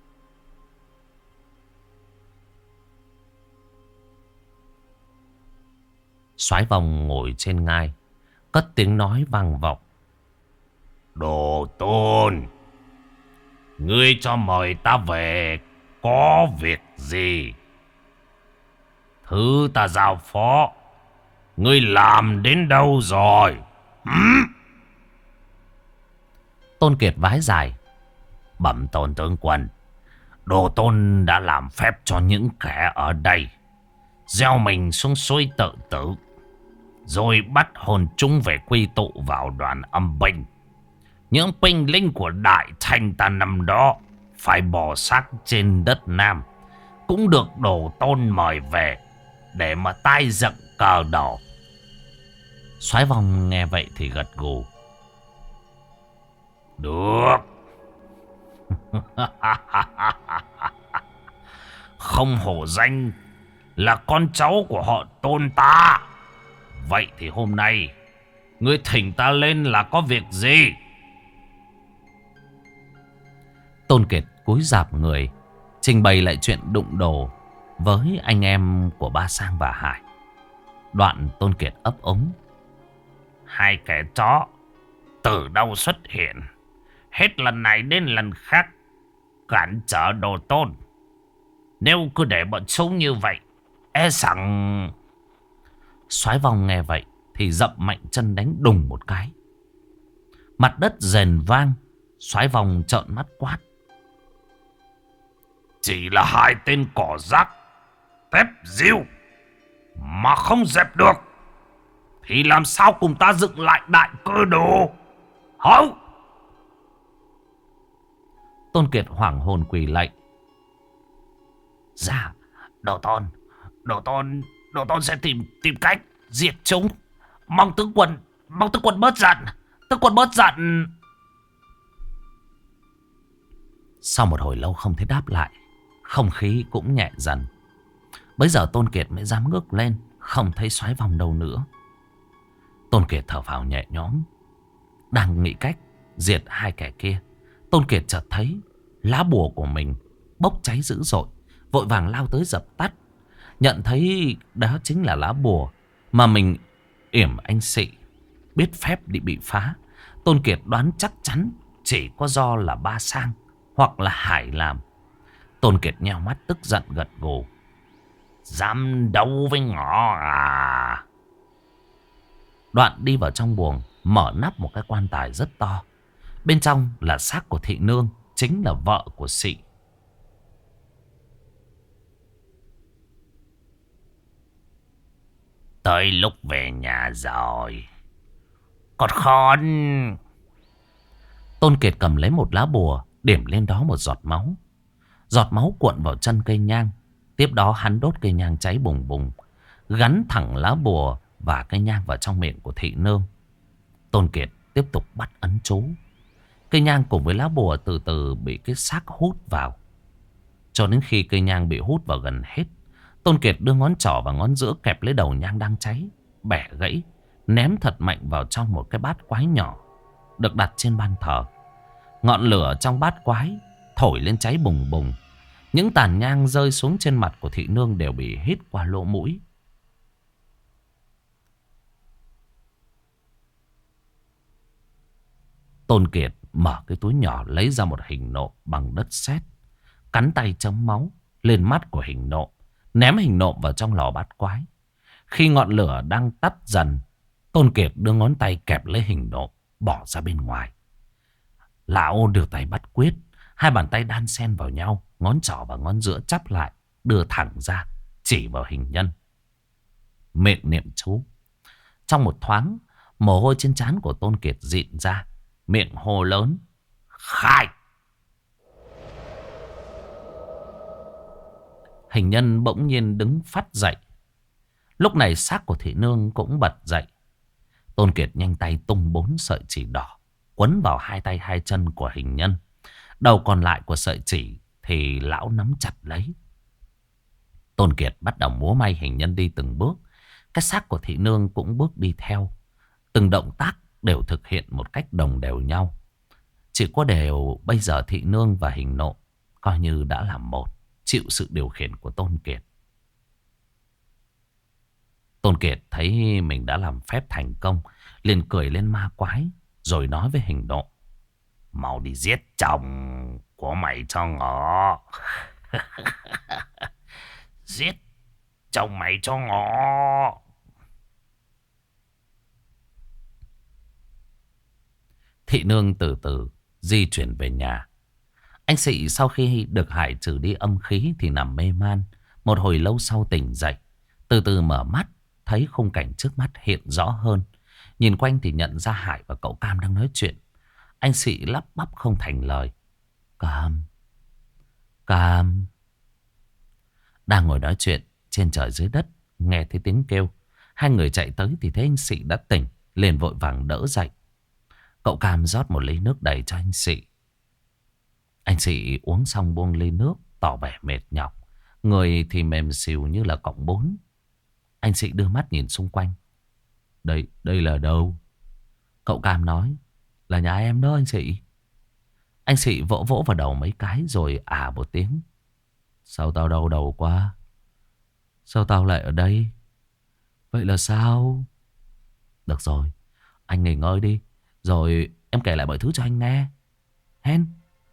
Soái Vong ngồi trên ngai, cất tiếng nói vang vọng. Đồ Tôn, ngươi cho mời ta về có việc gì? Thứ ta giao phó, ngươi làm đến đâu rồi? Hừm? Tôn Kiệt vái dài. Bẩm Tôn tướng quân, Đồ Tôn đã làm phép cho những kẻ ở đây gieo mình xuống suối tự tử, rồi bắt hồn chúng về quy tụ vào đoàn âm binh. Những binh lính của Đại Thanh ta năm đó phải bỏ xác trên đất Nam cũng được Đồ Tôn mời về để mà tai dựng cờ đỏ. Soái Vong nghe vậy thì gật gù. Được. Không hổ danh là con cháu của họ Tôn ta. Vậy thì hôm nay ngươi thỉnh ta lên là có việc gì? Tôn Kiệt cúi rạp người, trình bày lại chuyện đụng đồ với anh em của Ba Sang và Hải. Đoạn Tôn Kiệt ấp ống. Hai kẻ chó từ đâu xuất hiện, hết lần này đến lần khác cản trở Đồ Tôn. Nếu cứ để bọn chúng như vậy, e rằng... Soái Vong nghe vậy thì dậm mạnh chân đánh đùng một cái. Mặt đất rền vang. Soái Vong trợn mắt quát. Chỉ là hai tên cỏ rác tép diêu mà không dẹp được thì làm sao cùng ta dựng lại đại cơ đồ? Hông! Tôn Kiệt hoảng hồn quỳ lạy. Dạ, Đồ Tôn, Đồ Tôn, Đồ Tôn sẽ tìm tìm cách diệt chúng. Mong tướng quân, mong tướng quân bớt giận, tướng quân bớt giận. Sau một hồi lâu không thấy đáp lại, không khí cũng nhẹ dần. Bấy giờ Tôn Kiệt mới dám ngước lên, không thấy Soái Vong đâu nữa. Tôn Kiệt thở phào nhẹ nhõm, đang nghĩ cách diệt hai kẻ kia. Tôn Kiệt chợt thấy lá bùa của mình bốc cháy dữ dội, vội vàng lao tới dập tắt. Nhận thấy đó chính là lá bùa mà mình yểm anh Sị biết phép đi bị phá. Tôn Kiệt đoán chắc chắn chỉ có do là Ba Sang hoặc là Hải làm. Tôn Kiệt nheo mắt tức giận gật gù. Dám đấu với ngõ à? Đoạn đi vào trong buồng, mở nắp một cái quan tài rất to. Bên trong là xác của Thị Nương, chính là vợ của Sị. Tới lúc về nhà rồi. Con khốn! Tôn Kiệt cầm lấy một lá bùa, điểm lên đó một giọt máu. Giọt máu cuộn vào chân cây nhang. Tiếp đó hắn đốt cây nhang cháy bùng bùng, gắn thẳng lá bùa và cây nhang vào trong miệng của Thị Nương. Tôn Kiệt tiếp tục bắt ấn chú. Cây nhang cùng với lá bùa từ từ bị cái xác hút vào. Cho đến khi cây nhang bị hút vào gần hết, Tôn Kiệt đưa ngón trỏ và ngón giữa kẹp lấy đầu nhang đang cháy, bẻ gãy, ném thật mạnh vào trong một cái bát quái nhỏ được đặt trên ban thờ. Ngọn lửa trong bát quái thổi lên cháy bùng bùng. Những tàn nhang rơi xuống trên mặt của Thị Nương đều bị hít qua lỗ mũi. Tôn Kiệt mở cái túi nhỏ lấy ra một hình nộm bằng đất sét, cắn tay chấm máu lên mắt của hình nộm, ném hình nộm vào trong lò bát quái. Khi ngọn lửa đang tắt dần, Tôn Kiệt đưa ngón tay kẹp lấy hình nộm, bỏ ra bên ngoài. Lão đưa tay bắt quyết, hai bàn tay đan xen vào nhau, ngón trỏ và ngón giữa chắp lại, đưa thẳng ra, chỉ vào hình nhân. Miệng niệm chú. Trong một thoáng, mồ hôi trên trán của Tôn Kiệt rịn ra, miệng hô lớn. Khai! Hình nhân bỗng nhiên đứng phắt dậy. Lúc này xác của Thị Nương cũng bật dậy. Tôn Kiệt nhanh tay tung bốn sợi chỉ đỏ, quấn vào hai tay hai chân của hình nhân. Đầu còn lại của sợi chỉ thì lão nắm chặt lấy. Tôn Kiệt bắt đầu múa may hình nhân đi từng bước. Cái xác của thị nương cũng bước đi theo. Từng động tác đều thực hiện một cách đồng đều nhau. Chỉ có điều bây giờ thị nương và hình nộ coi như đã làm một, chịu sự điều khiển của Tôn Kiệt. Tôn Kiệt thấy mình đã làm phép thành công, liền cười lên ma quái, rồi nói với hình nộ: mau đi giết chồng của mày cho ngỏ. Giết chồng mày cho ngỏ. Thị nương từ từ di chuyển về nhà. Anh Sị sau khi được Hải trừ đi âm khí thì nằm mê man. Một hồi lâu sau tỉnh dậy, từ từ mở mắt, thấy khung cảnh trước mắt hiện rõ hơn. Nhìn quanh thì nhận ra Hải và cậu Cam đang nói chuyện. Anh Sị lắp bắp không thành lời. Cam, Cam. Đang ngồi nói chuyện trên trời dưới đất, nghe thấy tiếng kêu. Hai người chạy tới thì thấy anh Sị đã tỉnh, liền vội vàng đỡ dậy. Cậu Cam rót một ly nước đầy cho anh Sị. Anh Sị uống xong buông ly nước, tỏ vẻ mệt nhọc. Người thì mềm xìu như là cọng bốn. Anh Sị đưa mắt nhìn xung quanh. Đây, đây là đâu? Cậu Cam nói: là nhà em đó anh Sị. Anh Sị vỗ vỗ vào đầu mấy cái rồi à một tiếng. Sao tao đau đầu quá? Sao tao lại ở đây? Vậy là sao? Được rồi, anh nghỉ ngơi đi, rồi em kể lại mọi thứ cho anh nghe. Hen.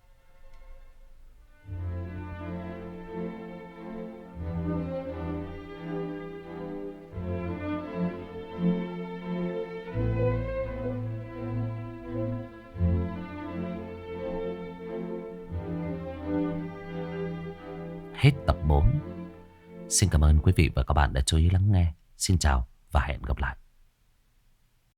Hết tập bốn. Xin cảm ơn quý vị và các bạn đã chú ý lắng nghe. Xin chào và hẹn gặp lại.